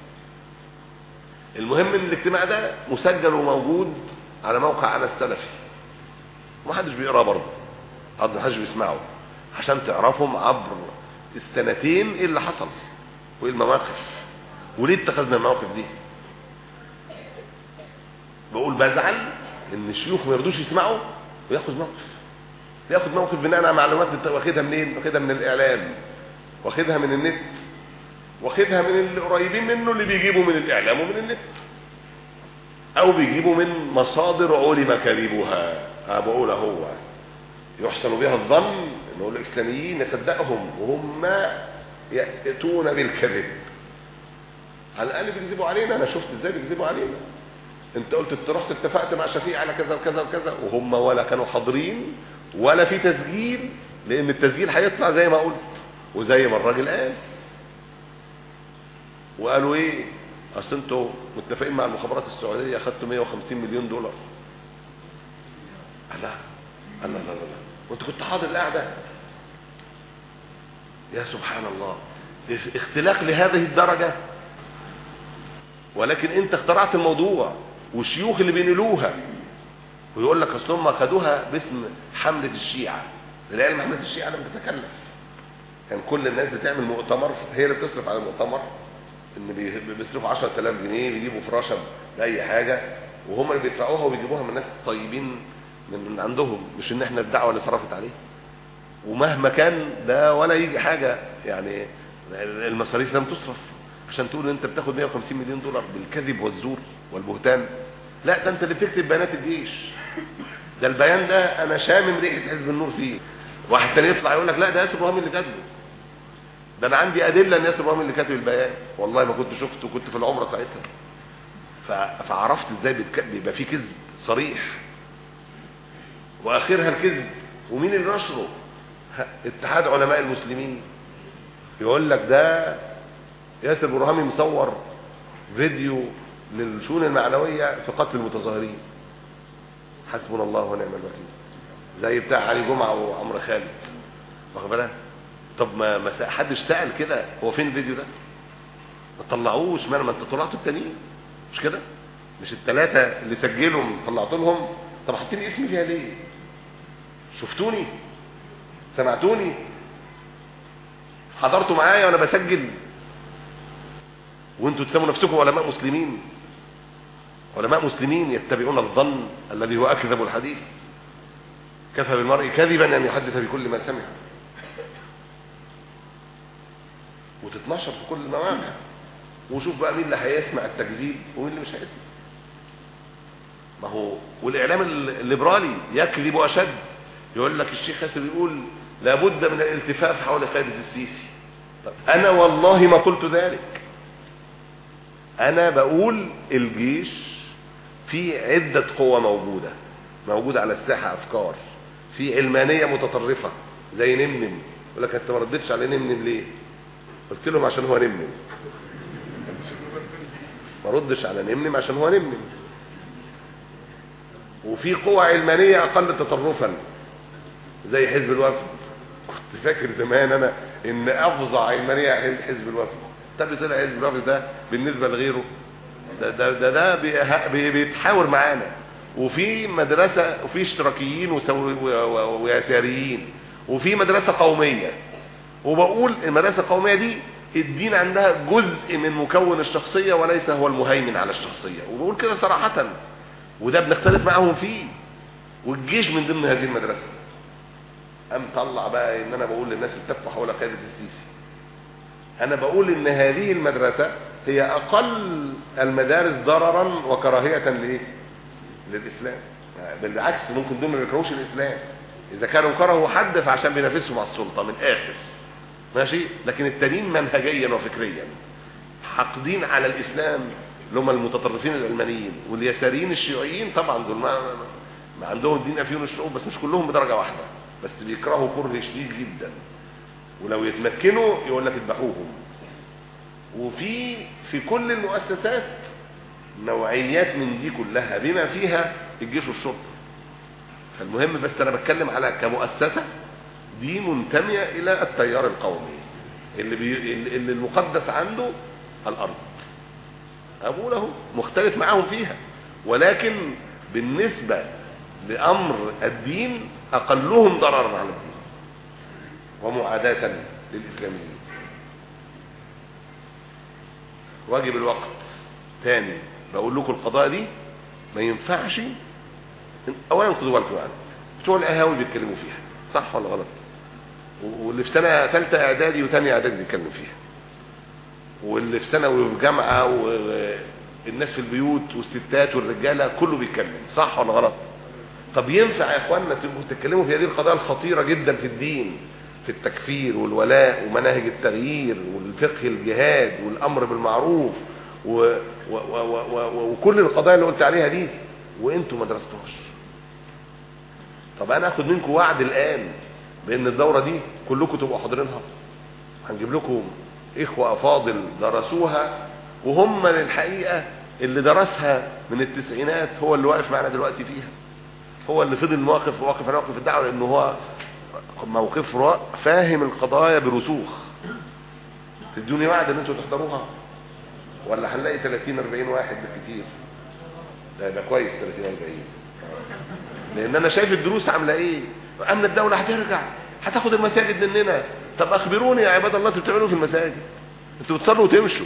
المهم ان الاجتماع ده مسجل وموجود على موقع انا السلفي، ومحدش بيقراه برضه، محدش بيسمعه، عشان تعرفهم عبر السنتين ايه اللي حصل وايه المواقف وليه اتخذنا المواقف دي. بقول بزعل ان الشيوخ ما يرضوش يسمعوا وياخد موقف، ياخد موقف بناء على معلومات واخدها منين؟ واخدها من الاعلام، واخدها من النت، واخدها من اللي قريبين منه اللي بيجيبوا من الاعلام ومن النت، او بيجيبوا من مصادر علم كذبها. بقول هو يحسن بها الظن انه الاسلاميين يصدقهم وهم ياتون بالكذب، على الاقل بيكذبوا علينا. انا شفت ازاي بيكذبوا علينا. انت قلت انت رحت اتفقت مع شفيع على كذا وكذا وكذا، وهم ولا كانوا حاضرين ولا في تسجيل، لان التسجيل هيطلع زي ما قلت وزي ما الراجل قال. وقالوا ايه؟ اصل انتوا متفقين مع المخابرات السعوديه اخدتوا مية وخمسين مليون دولار. لا لا لا لا، وانت كنت حاضر القعده؟ يا سبحان الله، اختلاق لهذه الدرجه. ولكن انت اخترعت الموضوع، والشيوخ اللي بينقلوها ويقول لك اصل هم خدوها باسم حمله الشيعه. العلم حمله الشيعه لم تتكلف، كان كل الناس بتعمل مؤتمر، هي اللي بتصرف على المؤتمر، ان بيصرفوا عشرة آلاف جنيه بيجيبوا فراشه باي حاجه، وهم اللي بيدفعوها وبيجيبوها من الناس الطيبين من عندهم، مش ان احنا الدعوه اللي صرفت عليه. ومهما كان ده ولا يجي حاجه، يعني المصاريف لم تصرف عشان تقول ان انت بتاخد مية وخمسين مليون دولار بالكذب والزور والبهتان. لا، ده انت اللي بتكتب بيانات الجيش. ده البيان ده انا شامم ريحه حزب النور فيه. واحد تاني يطلع يقول لك لا ده ياسر ابراهيم اللي كاتبه. ده انا عندي ادله ان ياسر ابراهيم اللي كاتب البيان، والله ما كنت شفته، كنت في العمره ساعتها. فعرفت ازاي بيبقى فيه كذب صريح واخرها الكذب. ومين اللي نشره؟ اتحاد علماء المسلمين يقول لك ده ياسر ابراهيم مصور فيديو للشؤون المعنويه في قتل المتظاهرين. حسبنا الله ونعم الوكيل. زي بتاع علي جمعه وعمرو خالد، واخد بالك؟ طب ما ما حدش سأل كده هو فين الفيديو ده؟ ما طلعوش. ما انت طلعتوا التانيين مش كده؟ مش الثلاثه اللي سجلهم طلعت لهم؟ طب حاطين اسمي فيها ليه؟ شفتوني؟ سمعتوني؟ حضرتوا معايا وانا بسجل؟ وانتوا تسموا نفسكم علماء مسلمين. علماء مسلمين يتبعون الظن الذي هو اكذب الحديث. كفى بالمرء كذبا ان يحدث بكل ما سمع. وتتنشر في كل المواقع، وشوف بقى مين اللي هيسمع التكذيب ومين اللي مش هيسمع. ما هو والاعلام الليبرالي يكذب اشد. يقول لك الشيخ ياسر يقول لابد من الالتفاف حول قيادة السيسي. طب انا والله ما قلت ذلك. انا بقول الجيش في عدة قوة موجودة موجودة على الساحة. افكار في علمانية متطرفة زي نمنم. يقول لك انت ما ردتش على نمنم ليه؟ قلت لهم عشان هو نمنم. ما ردش على نمنم عشان هو نمنم. وفي قوة علمانية اقل تطرفا زي حزب الوفد. كنت فاكر زمان انا ان افظع علمانية حزب الوفد. طب طلع حزب الوفد ده بالنسبة لغيره ده ده ده, ده بيتحاور معانا. وفي مدرسة وفي اشتراكيين ويساريين، وفي مدرسة قومية. وبقول المدرسة القومية دي الدين عندها جزء من مكون الشخصية وليس هو المهيمن على الشخصية، وبقول كده صراحة، وده بنختلف معهم فيه. والجيش من ضمن هذه المدرسة. أم طلع بقى ان انا بقول للناس التفوا حول قيادة السيسي. انا بقول ان هذه المدرسة هي اقل المدارس ضررا وكراهية لإيه؟ للإسلام. بالعكس ممكن دول ما بيكرهوش الإسلام. إذا كانوا كرهوا حد فعشان بينافسوا مع السلطة من آخر ماشي، لكن التانيين منهجيا وفكريا حاقدين على الإسلام اللي هم المتطرفين العلمانيين. واليساريين الشيوعيين طبعا دول ما, ما عندهم دين أفيون الشعوب، بس مش كلهم بدرجة واحدة، بس بيكرهوا كره شديد جدا. ولو يتمكنوا يقول لك اذبحوهم. وفي في كل المؤسسات نوعيات من دي كلها بما فيها الجيش والشرطه. فالمهم بس انا بتكلم على كمؤسسه دي منتميه الى التيار القومي اللي, بي... اللي المقدس عنده الارض. اقول اهو مختلف معاهم فيها، ولكن بالنسبه لامر الدين اقلهم ضررا على الدين ومعاداه للاسلاميين. واجب الوقت تاني بقول لكم القضاء دي ما ينفعش. اولا خدوا بالكم يعني بتوع القهاوي بيتكلموا فيها صح ولا غلط؟ واللي في سنه ثالثه اعدادي وثانيه اعدادي بيتكلموا فيها. واللي في ثانوي وفي جامعه والناس في البيوت والستات والرجاله كله بيتكلم، صح ولا غلط؟ طب ينفع يا اخوانا تبقوا تتكلموا في هذه القضايا الخطيره جدا في الدين، في التكفير والولاء ومناهج التغيير والفقه الجهاد والامر بالمعروف و... و... و... و... و... وكل القضايا اللي قلت عليها دي وانتوا ما درستوش؟ طب انا اخد منكم وعد الان بان الدوره دي كلكم تبقوا حاضرينها، هنجيب لكم اخوه افاضل درسوها، وهم الحقيقه اللي درسها من التسعينات هو اللي واقف معنا دلوقتي فيها، هو اللي فضل واقف واقف على موقف الدعوه، لانه هو موقف فاهم القضايا برسوخ. تدوني وعد ان انتوا تحضروها ولا هنلاقي ثلاثين أربعين واحد بالكتير؟ ده يبقى كويس ثلاثين أربعين، لان انا شايف الدروس عامله ايه. امن الدوله هترجع، هتاخد المساجد مننا. طب اخبروني يا عباد الله انتوا بتعملوا في المساجد؟ انتوا بتصلوا وتمشوا،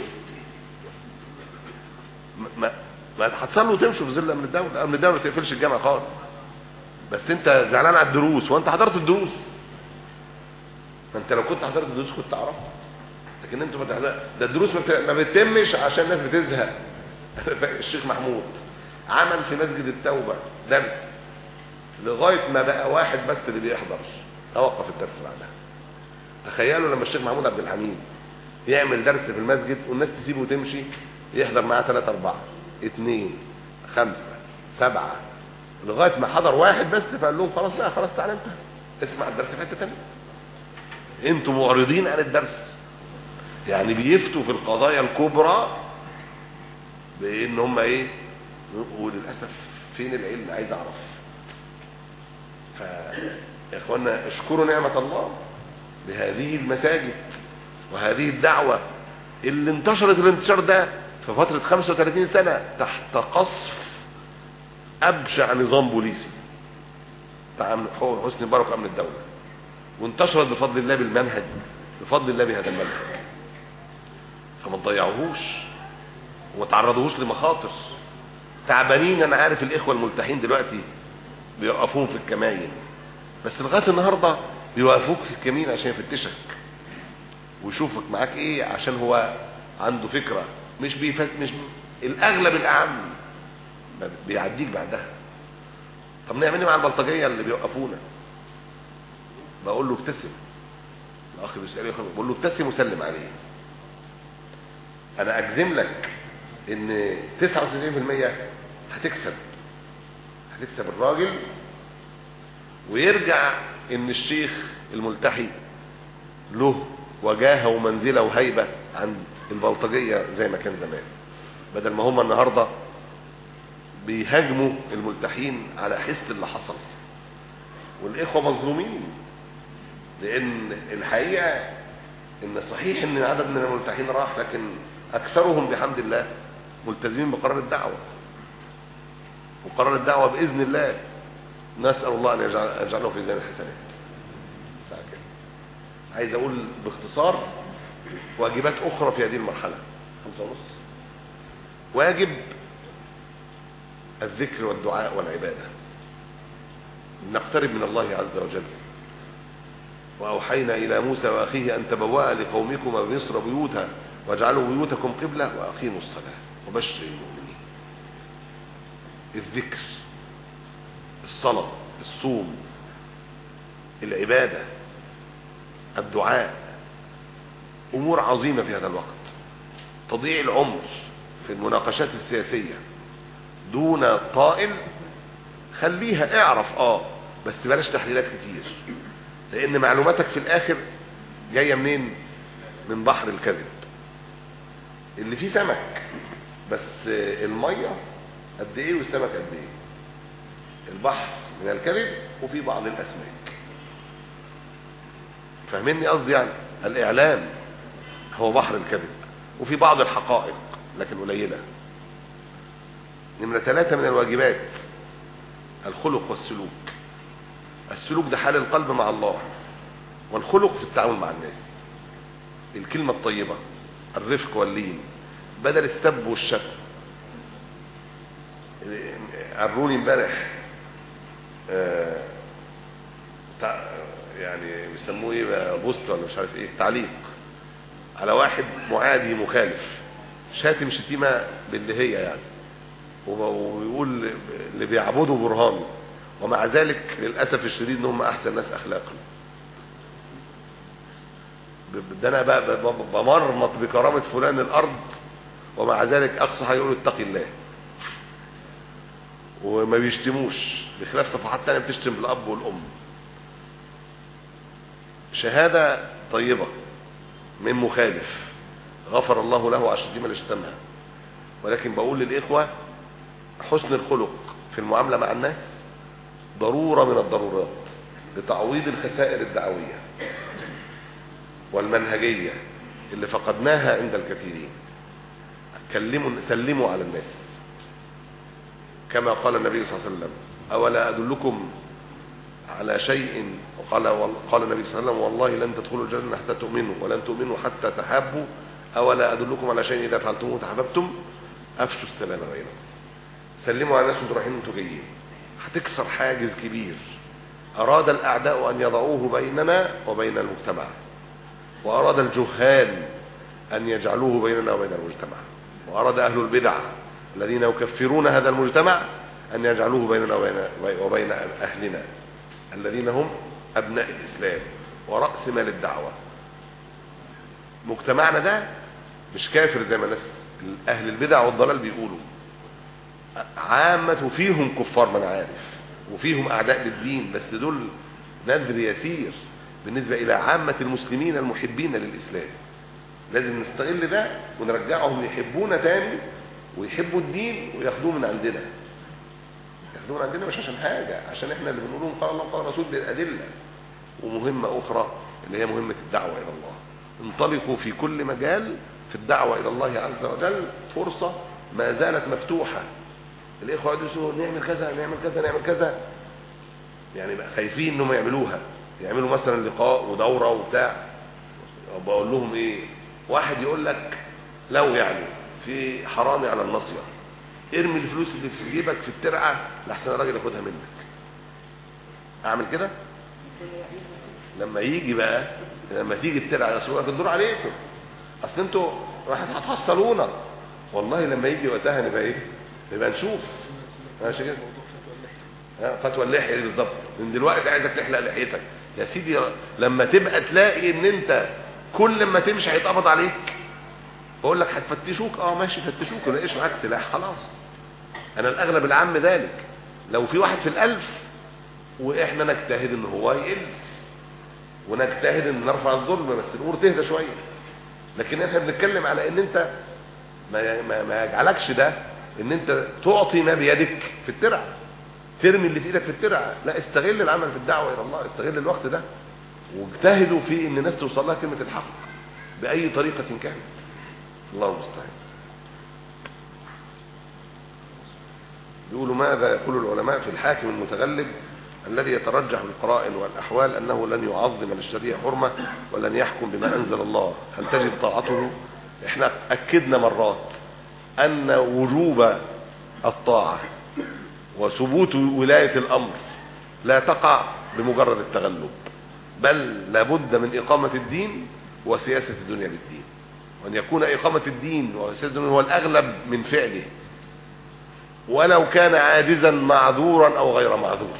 ما ما هتصلوا وتمشوا في ظل امن الدوله. امن الدوله ما تقفلش الجامعه خالص، بس انت زعلان على الدروس. وانت حضرت الدروس؟ ما انت لو كنت حضرت الدروس كنت تعرف، لكن انتوا ما تحضر. ده الدروس ما بتتمش عشان الناس بتزهق. الشيخ محمود عمل في مسجد التوبه درس لغايه ما بقى واحد بس اللي بيحضر، توقف الدرس بعدها. تخيلوا لما الشيخ محمود عبد الحميد يعمل درس في المسجد والناس تسيبه وتمشي، يحضر معاه ثلاثة أربعة اثنين خمسة سبعة لغايه ما حضر واحد بس، فقال لهم خلاص لا خلاص تعالى انت اسمع الدرس في حته ثانيه، انتوا معرضين عن الدرس. يعني بيفتوا في القضايا الكبرى بان هم ايه، وللاسف فين العلم؟ عايز اعرف. ف يا اخوانا اشكروا نعمه الله بهذه المساجد وهذه الدعوه اللي انتشرت الانتشار ده في فتره خمسة وثلاثين سنه تحت قصف ابشع نظام بوليسي بتاع حسني مبارك امن الدوله، وانتشرت بفضل الله بالمنهج، بفضل الله بهذا المنهج. فما تضيعوهوش وما تعرضوهوش لمخاطر. تعبانين، انا عارف الاخوه الملتحين دلوقتي بيوقفوهم في الكمائن، بس لغايه النهارده بيوقفوك في الكمين عشان يفتشك ويشوفك معاك ايه، عشان هو عنده فكره. مش بيفت مش الاغلب الاعم بيعديك بعدها. طب نعمل ايه مع البلطجيه اللي بيوقفونا؟ بقول له ابتسم. الاخ بيسالني بقول له ابتسم وسلم عليه. انا اجزم لك ان تسعة وتسعين بالمية هتكسب هتكسب الراجل، ويرجع ان الشيخ الملتحي له وجاهه ومنزله وهيبه عند البلطجيه زي ما كان زمان، بدل ما هم النهارده بيهاجموا الملتحين على حس اللي حصل. والاخوه مظلومين، لان الحقيقه ان صحيح ان عدد من الملتحين راح، لكن اكثرهم بحمد الله ملتزمين بقرار الدعوه، وقرار الدعوه باذن الله نسال الله ان يجعله في ميزان الحسنات. عايز اقول باختصار واجبات اخرى في هذه المرحله. خمسة ونص. واجب الذكر والدعاء والعباده، نقترب من الله عز وجل. واوحينا الى موسى واخيه ان تبوأ لقومكما بمصر بيوتا واجعلوا بيوتكم قبلة واقيموا الصلاة وبشر المؤمنين. الذكر، الصلاة، الصوم، العبادة، الدعاء، امور عظيمة في هذا الوقت. تضيع العمر في المناقشات السياسية دون طائل، خليها اعرف اه بس بلاش تحليلات كتير، لان معلوماتك في الاخر جاية منين؟ من بحر الكذب اللي فيه سمك، بس المية قد ايه والسمك قد ايه. البحر من الكذب وفي بعض الاسماك. فاهميني قصدي؟ يعني الاعلام هو بحر الكذب وفي بعض الحقائق لكن قليلة. نمرة ثلاثة من الواجبات الخلق والسلوك. السلوك ده حال القلب مع الله، والخلق في التعامل مع الناس. الكلمة الطيبة، الرفق واللين، بدل السب والشتم. قروني امبارح آه يعني بيسموه ايه بقى، بوست ولا مش عارف ايه، تعليق على واحد معادي مخالف شاتم شتيمة باللي هي يعني، ويقول اللي بيعبدوا برهان، ومع ذلك للأسف الشديد انهم احسن ناس اخلاقا. ده انا بقى بمرمط بكرامة فلان الارض، ومع ذلك اقصى حاجه يقولوا اتقي الله، وما بيشتموش، بخلاف صفحات تانية بتشتم بالاب والام. شهادة طيبة من مخالف غفر الله له على الشتيمة اللي شتمها، ولكن بقول للإخوة حسن الخلق في المعاملة مع الناس ضرورة من الضرورات لتعويض الخسائر الدعوية والمنهجية اللي فقدناها عند الكثيرين. كلموا سلموا على الناس كما قال النبي صلى الله عليه وسلم: أولا أدلكم على شيء، وقال قال النبي صلى الله عليه وسلم: والله لن تدخلوا الجنة حتى تؤمنوا، ولن تؤمنوا حتى تحابوا، أولا أدلكم على شيء إذا فعلتموه تحاببتم، أفشوا السلام بينكم. سلموا على الناس وانتوا رايحين وانتوا جايين. هتكسر حاجز كبير أراد الأعداء أن يضعوه بيننا وبين المجتمع، وأراد الجهال أن يجعلوه بيننا وبين المجتمع، وأراد أهل البدع الذين يكفرون هذا المجتمع أن يجعلوه بيننا وبين أهلنا الذين هم أبناء الإسلام ورأس مال الدعوة. مجتمعنا ده مش كافر زي ما الناس أهل البدع والضلال بيقولوا، عامة فيهم كفار من عارف، وفيهم أعداء للدين، بس دول نذر يسير بالنسبة إلى عامة المسلمين المحبين للإسلام. لازم نستغل ده ونرجعهم يحبونا تاني ويحبوا الدين وياخدوه من عندنا. ياخدوه من عندنا مش عشان حاجة، عشان احنا اللي بنقولهم قال الله قال الرسول بالأدلة. ومهمة أخرى اللي هي مهمة الدعوة إلى الله. انطلقوا في كل مجال في الدعوة إلى الله عز وجل، فرصة ما زالت مفتوحة. الإخوة يقولوا نعمل كذا نعمل كذا نعمل كذا، يعني بقى خايفين إنهم يعملوها، يعملوا مثلا لقاء ودورة وبتاع. بقول لهم إيه، واحد يقول لك لو يعني في حرامي على الناصية ارمي الفلوس اللي في جيبك في الترعة لحسن الراجل ياخدها منك. أعمل كده؟ لما يجي بقى لما تيجي الترعة يا تدور عليكم، أصل أنتوا راح هتحصلونا. والله لما يجي وقتها نبقى إيه؟ نبقى نشوف. ماشي كده؟ فتوى اللحية دي بالظبط. من دلوقتي عايزك تحلق لحيتك يا سيدي، لما تبقى تلاقي ان انت كل ما تمشي هيتقبض عليك. بقول لك هتفتشوك، اه ماشي فتشوك، ولاقيش معاك سلاح خلاص. انا الاغلب العام ذلك، لو في واحد في الالف واحنا نجتهد ان هو يقل، ونجتهد ان نرفع الظلم، بس الامور تهدى شويه. لكن احنا بنتكلم على ان انت ما, ما, ما يجعلكش ده ان انت تعطي ما بيدك في الترعه، ترمي اللي في ايدك في الترعه. لا، استغل العمل في الدعوه الى الله، استغل الوقت ده واجتهدوا في ان الناس توصل لها كلمه الحق باي طريقه كانت. الله المستعان. بيقولوا ماذا يقول العلماء في الحاكم المتغلب الذي يترجح بالقرائن والاحوال انه لن يعظم للشريعه حرمه ولن يحكم بما انزل الله، هل تجب طاعته؟ احنا اكدنا مرات ان وجوب الطاعه وثبوت ولايه الامر لا تقع بمجرد التغلب، بل لابد من اقامه الدين وسياسه الدنيا بالدين، وان يكون اقامه الدين وسياسه الدنيا هو الاغلب من فعله، ولو كان عاجزا معذورا او غير معذور.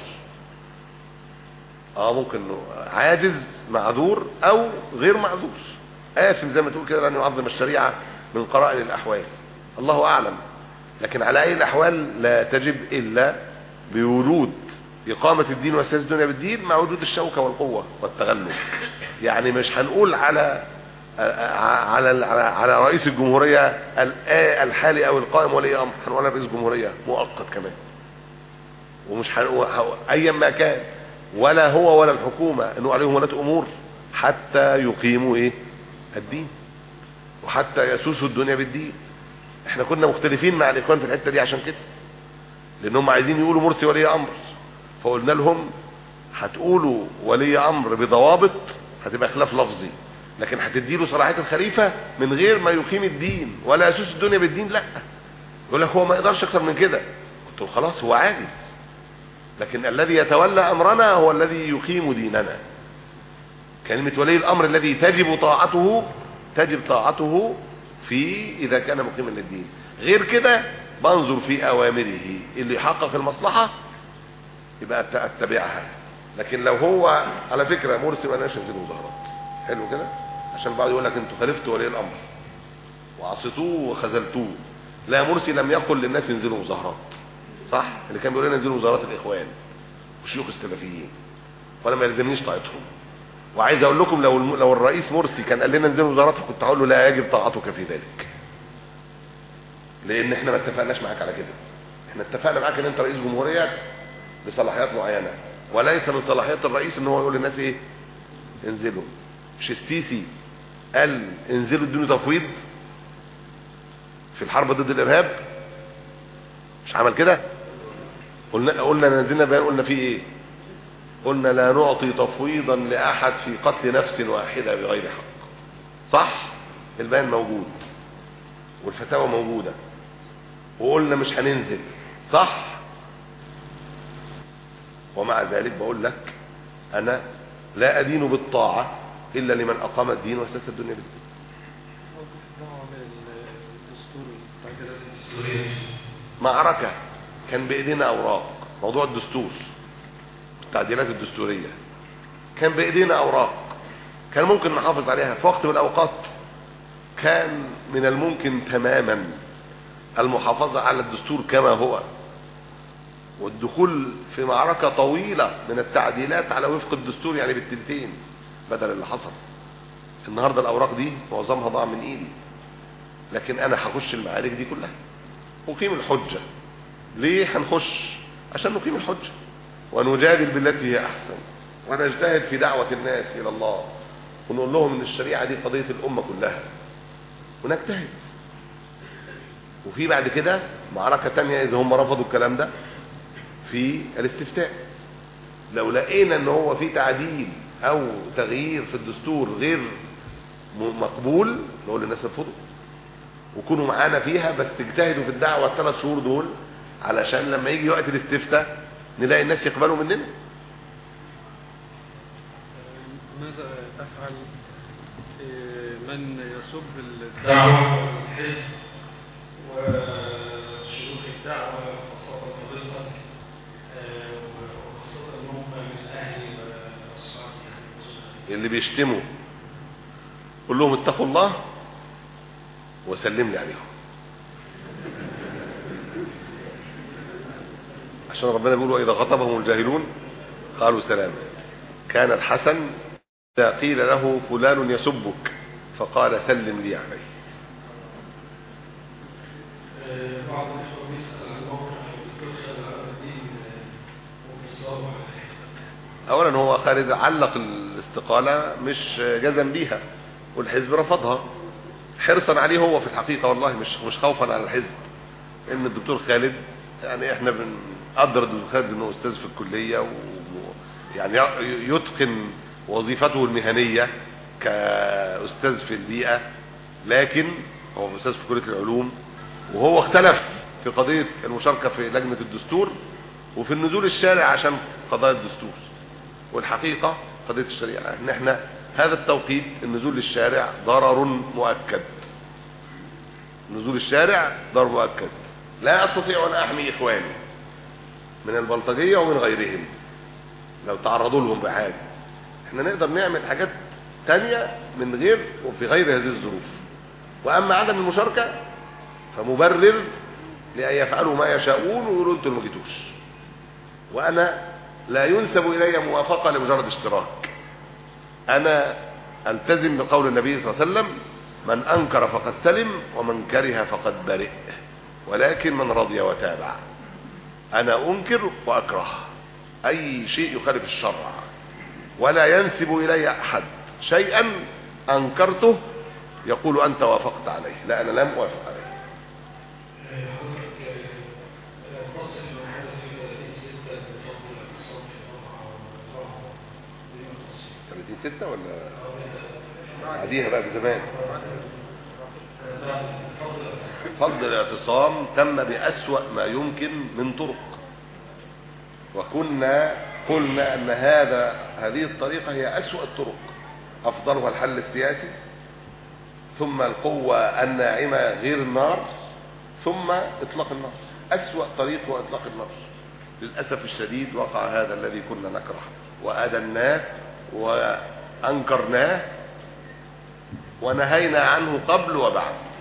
اه ممكن عاجز معذور او غير معذور، آثم زي ما تقول كده، لن يعظم الشريعه من قرائن الاحوال، الله اعلم. لكن على اي الاحوال لا تجب الا بوجود اقامه الدين وسياسه الدنيا بالدين مع وجود الشوكه والقوه والتغلب. يعني مش هنقول على على على رئيس الجمهوريه الحالي او القائم ولي امر، هنقول على رئيس الجمهوريه مؤقت كمان، ومش هنقول ايا ما كان، ولا هو ولا الحكومه انه عليهم ولاة امور حتى يقيموا ايه الدين وحتى يسوسوا الدنيا بالدين. احنا كنا مختلفين مع الاخوان في الحته دي عشان كده، لانهم عايزين يقولوا مرسي ولي امر، فقلنا لهم هتقولوا ولي امر بضوابط هتبقى خلاف لفظي، لكن هتديله صلاحيه الخليفه من غير ما يقيم الدين ولا يسوس الدنيا بالدين. لا، يقول لك هو ما يقدرش اكتر من كده. قلت له خلاص هو عاجز، لكن الذي يتولى امرنا هو الذي يقيم ديننا. كلمه ولي الامر الذي تجب طاعته تجب طاعته في إذا كان مقيما للدين. غير كده بنظر في أوامره اللي يحقق المصلحة يبقى اتبعها. لكن لو هو على فكرة مرسي ما ناش ينزلوا مظاهرات، حلو كده، عشان بعض يقول لك انتوا خالفتوا ولي الأمر وعصيتوه وخذلتوه. لا، مرسي لم يقل للناس ينزلوا مظاهرات، صح؟ اللي كان بيقول لنا ينزلوا مظاهرات الإخوان وشيوخ السلفيين، ولا ما يلزمنيش طاعتهم. وعايز اقول لكم لو لو الرئيس مرسي كان قال لنا انزلوا مظاهرات كنت هقول له لا يجب طاعتك في ذلك، لان احنا ما اتفقناش معاك على كده. احنا اتفقنا معاك ان انت رئيس جمهوريه بصلاحيات معينه، وليس من صلاحيات الرئيس ان هو يقول للناس ايه انزلوا. مش السيسي قال انزلوا ادوني تفويض في الحرب ضد الارهاب؟ مش عمل كده؟ قلنا قلنا نزلنا بيان قلنا فيه ايه؟ قلنا لا نعطي تفويضا لأحد في قتل نفس واحدة بغير حق، صح؟ البيان موجود والفتاوى موجودة، وقلنا مش هننزل، صح؟ ومع ذلك بقول لك أنا لا أدين بالطاعة إلا لمن أقام الدين وأسس الدنيا بالدين. معركة كان بإيدينا أوراق، موضوع الدستور التعديلات الدستورية كان بإيدينا أوراق كان ممكن نحافظ عليها في وقت من الأوقات. كان من الممكن تماما المحافظة على الدستور كما هو والدخول في معركة طويلة من التعديلات على وفق الدستور، يعني بالتلتين بدل اللي حصل. النهاردة الأوراق دي معظمها ضاع من إيدي، لكن أنا هخش المعارك دي كلها أقيم الحجة. ليه هنخش؟ عشان نقيم الحجة ونجادل بالتي هي أحسن، ونجتهد في دعوة الناس إلى الله، ونقول لهم إن الشريعة دي قضية الأمة كلها، ونجتهد. وفي بعد كده معركة تانية إذا هم رفضوا الكلام ده في الاستفتاء. لو لقينا إن هو في تعديل أو تغيير في الدستور غير مقبول نقول للناس ارفضوا وكونوا معانا فيها، بس تجتهدوا في الدعوة الثلاث شهور دول علشان لما يجي وقت الاستفتاء نلاقي الناس يقبلوا مننا. ماذا تفعل من يسب الدعوة والحزب وشيوخ الدعوة خاصة فضيلتك وخاصة أنهم من أهل الصحابة اللي بيشتموا؟ قول لهم اتقوا الله وسلم لي عليهم، عشان ربنا بيقول وإذا خطبهم الجاهلون قالوا سلاما. كان الحسن إذا قيل له فلان يسبك فقال سلم لي عليه. بعض الإخوة بيسأل عن موقع الدكتور خالد العابدين وبالصواب. أولا هو خالد علق الاستقالة مش جزم بيها والحزب رفضها حرصا عليه هو في الحقيقة، والله مش مش خوفا على الحزب. إن الدكتور خالد يعني احنا بنقدر الدكتور خالد انه استاذ في الكلية ويعني يتقن وظيفته المهنية كأستاذ في البيئة، لكن هو أستاذ في كلية العلوم، وهو اختلف في قضية المشاركة في لجنة الدستور وفي النزول الشارع عشان قضايا الدستور. والحقيقة قضية الشريعة ان احنا هذا التوقيت النزول للشارع ضرر مؤكد، نزول الشارع ضرر مؤكد. لا أستطيع أن أحمي إخواني من البلطجية ومن غيرهم لو تعرضوا لهم بحاجة. احنا نقدر نعمل حاجات تانية من غير وفي غير هذه الظروف. وأما عدم المشاركة فمبرر لأن يفعلوا ما يشاءون ويقولوا انتوا ما جيتوش. وأنا لا ينسب إلي موافقة لمجرد اشتراك. أنا ألتزم بقول النبي صلى الله عليه وسلم من أنكر فقد سلم ومن كره فقد برئ، ولكن من رضي وتابع. أنا أنكر وأكره أي شيء يخالف الشرع، ولا ينسب إلي أحد شيئا أنكرته يقول أنت وافقت عليه، لا أنا لم أوافق عليه. ثلاثين ستة ولا عاديها بقى بزمان؟ فضل الاعتصام تم بأسوأ ما يمكن من طرق، وكنا قلنا أن هذا هذه الطريقة هي أسوأ الطرق، أفضلها الحل السياسي ثم القوة الناعمة غير النار، ثم إطلاق النار. أسوأ طريق هو إطلاق النار. للأسف الشديد وقع هذا الذي كنا نكره وأدناه وأنكرناه ونهينا عنه قبل وبعد.